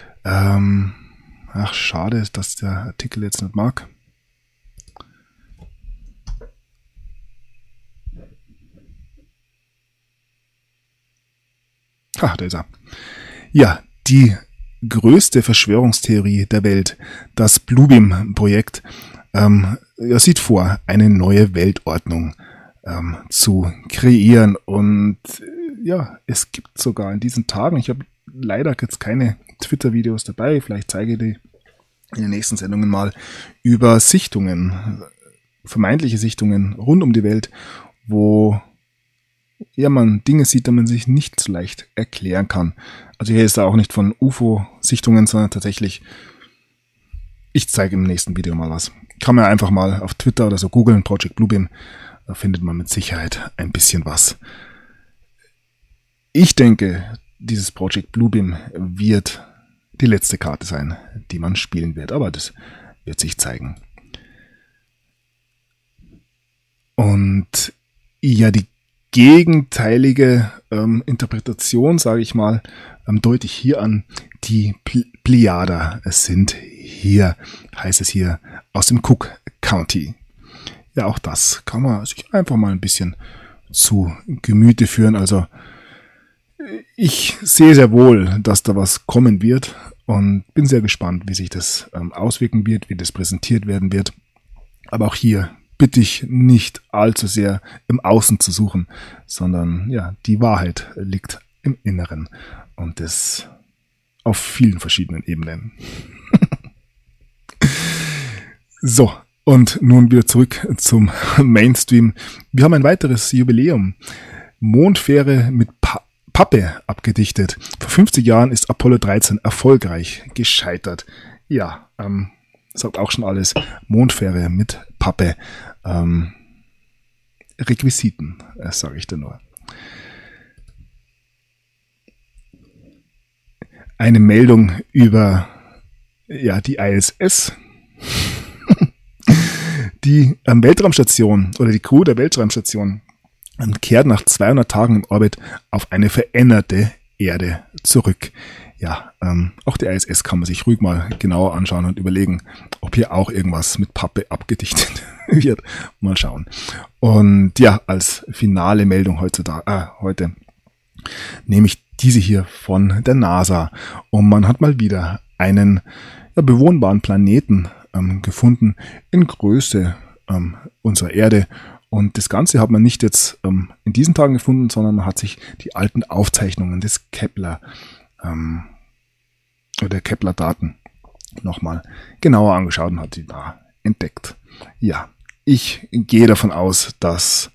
Speaker 1: Schade, dass der Artikel jetzt nicht mag. Da ist er. Ja, die größte Verschwörungstheorie der Welt, das Bluebeam-Projekt, sieht vor, eine neue Weltordnung zu kreieren. Und ja, es gibt sogar in diesen Tagen, ich habe leider jetzt keine Twitter-Videos dabei, vielleicht zeige ich die in den nächsten Sendungen mal, über Sichtungen, vermeintliche Sichtungen rund um die Welt, wo man Dinge sieht, die man sich nicht so leicht erklären kann. Also hier ist da auch nicht von UFO-Sichtungen, sondern tatsächlich, ich zeige im nächsten Video mal was. Kann man einfach mal auf Twitter oder so googeln, Project Bluebeam, da findet man mit Sicherheit ein bisschen was. Ich denke, dieses Project Bluebeam wird die letzte Karte sein, die man spielen wird, aber das wird sich zeigen. Und ja, die gegenteilige Interpretation, sage ich mal, deute ich hier an. Die Plejader sind hier, heißt es hier, aus dem Cook County. Ja, auch das kann man sich einfach mal ein bisschen zu Gemüte führen. Also ich sehe sehr wohl, dass da was kommen wird und bin sehr gespannt, wie sich das auswirken wird, wie das präsentiert werden wird. Aber auch hier bitte ich nicht allzu sehr im Außen zu suchen, sondern ja, die Wahrheit liegt im Inneren und das auf vielen verschiedenen Ebenen. So, und nun wieder zurück zum Mainstream. Wir haben ein weiteres Jubiläum. Mondfähre mit Pappe abgedichtet. Vor 50 Jahren ist Apollo 13 erfolgreich gescheitert. Ja, sagt auch schon alles. Mondfähre mit Pappe. Requisiten, sage ich da nur. Eine Meldung über die ISS. Die Weltraumstation oder die Crew der Weltraumstation kehrt nach 200 Tagen im Orbit auf eine veränderte Erde zurück. Ja, auch die ISS kann man sich ruhig mal genauer anschauen und überlegen, ob hier auch irgendwas mit Pappe abgedichtet wird. Mal schauen. Und ja, als finale Meldung heute nehme ich diese hier von der NASA. Und man hat mal wieder einen bewohnbaren Planeten gefunden in Größe unserer Erde. Und das Ganze hat man nicht jetzt in diesen Tagen gefunden, sondern man hat sich die alten Aufzeichnungen des Kepler oder Kepler-Daten nochmal genauer angeschaut und hat die da entdeckt. Ja, ich gehe davon aus, dass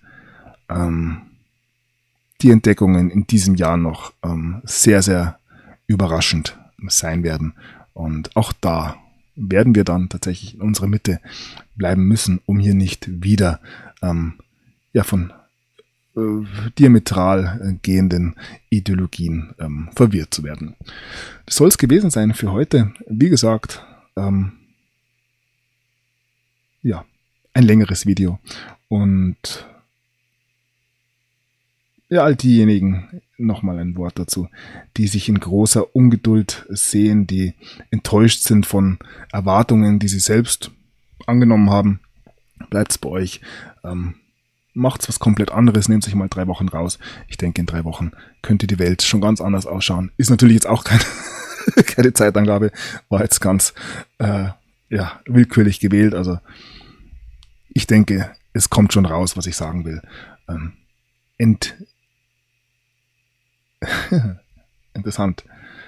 Speaker 1: die Entdeckungen in diesem Jahr noch sehr, sehr überraschend sein werden. Und auch da werden wir dann tatsächlich in unserer Mitte bleiben müssen, um hier nicht wieder von diametral gehenden Ideologien verwirrt zu werden. Das soll es gewesen sein für heute. Wie gesagt, ein längeres Video. Und ja, all diejenigen, nochmal ein Wort dazu, die sich in großer Ungeduld sehen, die enttäuscht sind von Erwartungen, die sie selbst angenommen haben, bleibt's bei euch. Macht's was komplett anderes, nehmt sich mal 3 Wochen raus. Ich denke, in 3 Wochen könnte die Welt schon ganz anders ausschauen. Ist natürlich jetzt auch keine Zeitangabe, war jetzt ganz willkürlich gewählt. Also ich denke, es kommt schon raus, was ich sagen will. Interessant.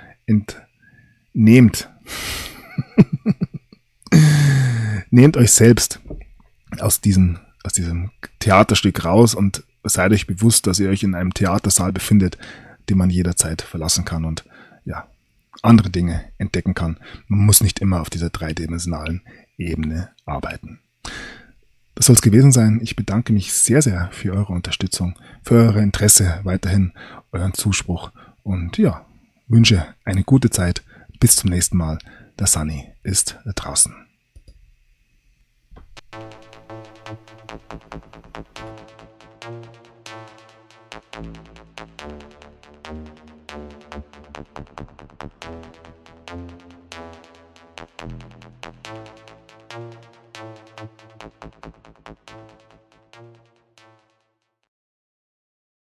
Speaker 1: Nehmt euch selbst aus diesem Theaterstück raus und seid euch bewusst, dass ihr euch in einem Theatersaal befindet, den man jederzeit verlassen kann und andere Dinge entdecken kann. Man muss nicht immer auf dieser dreidimensionalen Ebene arbeiten. Das soll es gewesen sein. Ich bedanke mich sehr, sehr für eure Unterstützung, für euer Interesse weiterhin, euren Zuspruch und wünsche eine gute Zeit. Bis zum nächsten Mal. Der Sunny ist draußen.